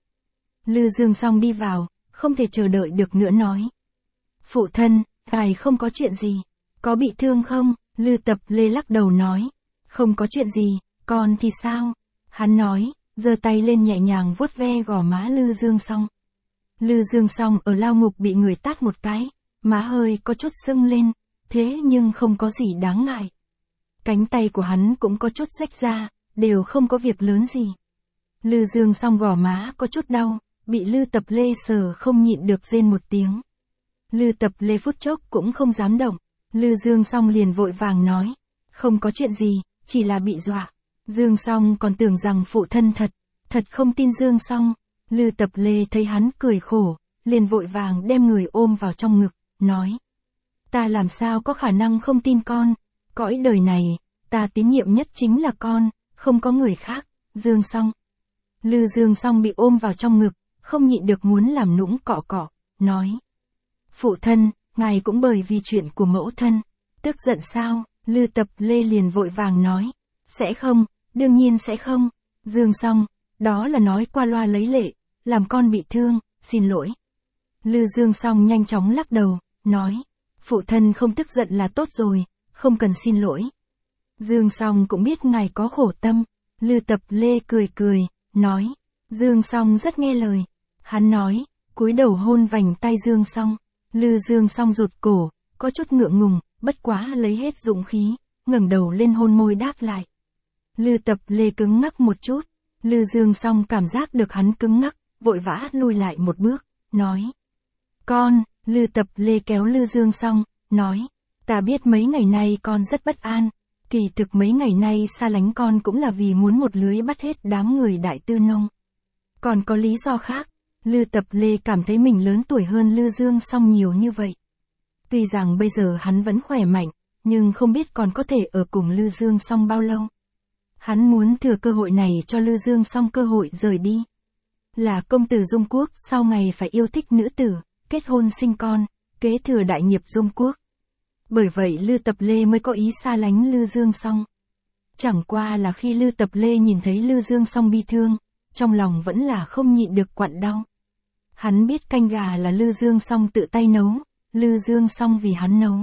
Speaker 1: Lư Dương Song đi vào, không thể chờ đợi được nữa nói. Phụ thân, ngài không có chuyện gì, có bị thương không? Lư Tập Lê lắc đầu nói. Không có chuyện gì, con thì sao? Hắn nói, giơ tay lên nhẹ nhàng vuốt ve gò má Lư Dương Song. Lư Dương Song ở lao ngục bị người tát một cái, má hơi có chút sưng lên, thế nhưng không có gì đáng ngại. Cánh tay của hắn cũng có chút rách ra, đều không có việc lớn gì. Lư Dương Song gò má có chút đau, bị Lư Tập Lê sờ không nhịn được rên một tiếng. Lư Tập Lê phút chốc cũng không dám động, Lư Dương Song liền vội vàng nói, không có chuyện gì, chỉ là bị dọa. Dương Song còn tưởng rằng phụ thân thật không tin Dương Song. Lư Tập Lê thấy hắn cười khổ, liền vội vàng đem người ôm vào trong ngực, nói. Ta làm sao có khả năng không tin con, cõi đời này, ta tín nhiệm nhất chính là con, không có người khác, Dương Song. Lư Dương Song bị ôm vào trong ngực, không nhịn được muốn làm nũng cọ cọ, nói. Phụ thân, ngài cũng bởi vì chuyện của mẫu thân, tức giận sao? Lư Tập Lê liền vội vàng nói. Sẽ không, đương nhiên sẽ không. Dương Song, đó là nói qua loa lấy lệ, làm con bị thương, xin lỗi. Lư Dương Song nhanh chóng lắc đầu, nói. Phụ thân không tức giận là tốt rồi, không cần xin lỗi. Dương Song cũng biết ngài có khổ tâm. Lư Tập Lê cười cười, nói. Dương Song rất nghe lời. Hắn nói, cúi đầu hôn vành tay Dương Song. Lư Dương Song rụt cổ, có chút ngượng ngùng, bất quá lấy hết dũng khí, ngẩng đầu lên hôn môi đáp lại. Lư Tập Lê cứng ngắc một chút, Lư Dương Song cảm giác được hắn cứng ngắc, vội vã lùi lại một bước, nói. Con, Lư Tập Lê kéo Lư Dương Song, nói. Ta biết mấy ngày nay con rất bất an, kỳ thực mấy ngày nay xa lánh con cũng là vì muốn một lưới bắt hết đám người Đại Tư Nông. Còn có lý do khác, Lư Tập Lê cảm thấy mình lớn tuổi hơn Lư Dương Song nhiều như vậy. Tuy rằng bây giờ hắn vẫn khỏe mạnh, nhưng không biết còn có thể ở cùng Lư Dương Song bao lâu. Hắn muốn thừa cơ hội này cho Lư Dương Song cơ hội rời đi. Là công tử Dung Quốc sau ngày phải yêu thích nữ tử, kết hôn sinh con, kế thừa đại nghiệp Dung Quốc. Bởi vậy Lư Tập Lê mới có ý xa lánh Lư Dương Song. Chẳng qua là khi Lư Tập Lê nhìn thấy Lư Dương Song bi thương, trong lòng vẫn là không nhịn được quặn đau. Hắn biết canh gà là Lư Dương Song tự tay nấu, Lư Dương Song vì hắn nấu.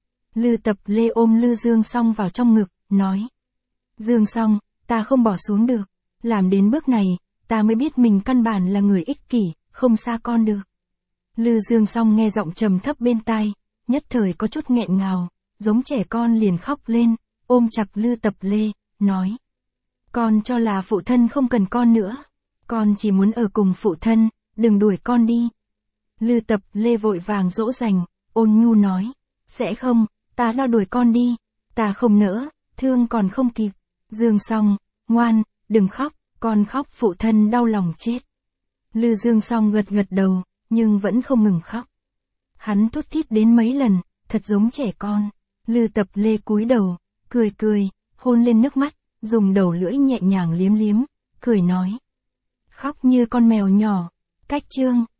Speaker 1: Lư Tập Lê ôm Lư Dương Song vào trong ngực, nói. Dương Song, ta không bỏ xuống được, làm đến bước này, ta mới biết mình căn bản là người ích kỷ, không xa con được. Lư Dương Song nghe giọng trầm thấp bên tai, nhất thời có chút nghẹn ngào, giống trẻ con liền khóc lên, ôm chặt Lư Tập Lê, nói. Con cho là phụ thân không cần con nữa, con chỉ muốn ở cùng phụ thân, đừng đuổi con đi. Lư Tập Lê vội vàng dỗ dành, ôn nhu nói, sẽ không, ta lo đuổi con đi, ta không nỡ, thương còn không kịp. Dương Song, ngoan, đừng khóc, con khóc phụ thân đau lòng chết. Lư Dương Song gật gật đầu, nhưng vẫn không ngừng khóc. Hắn thút thít đến mấy lần, thật giống trẻ con. Lư Tập Lê cúi đầu, cười cười, hôn lên nước mắt, dùng đầu lưỡi nhẹ nhàng liếm liếm, cười nói. Khóc như con mèo nhỏ. Cách chương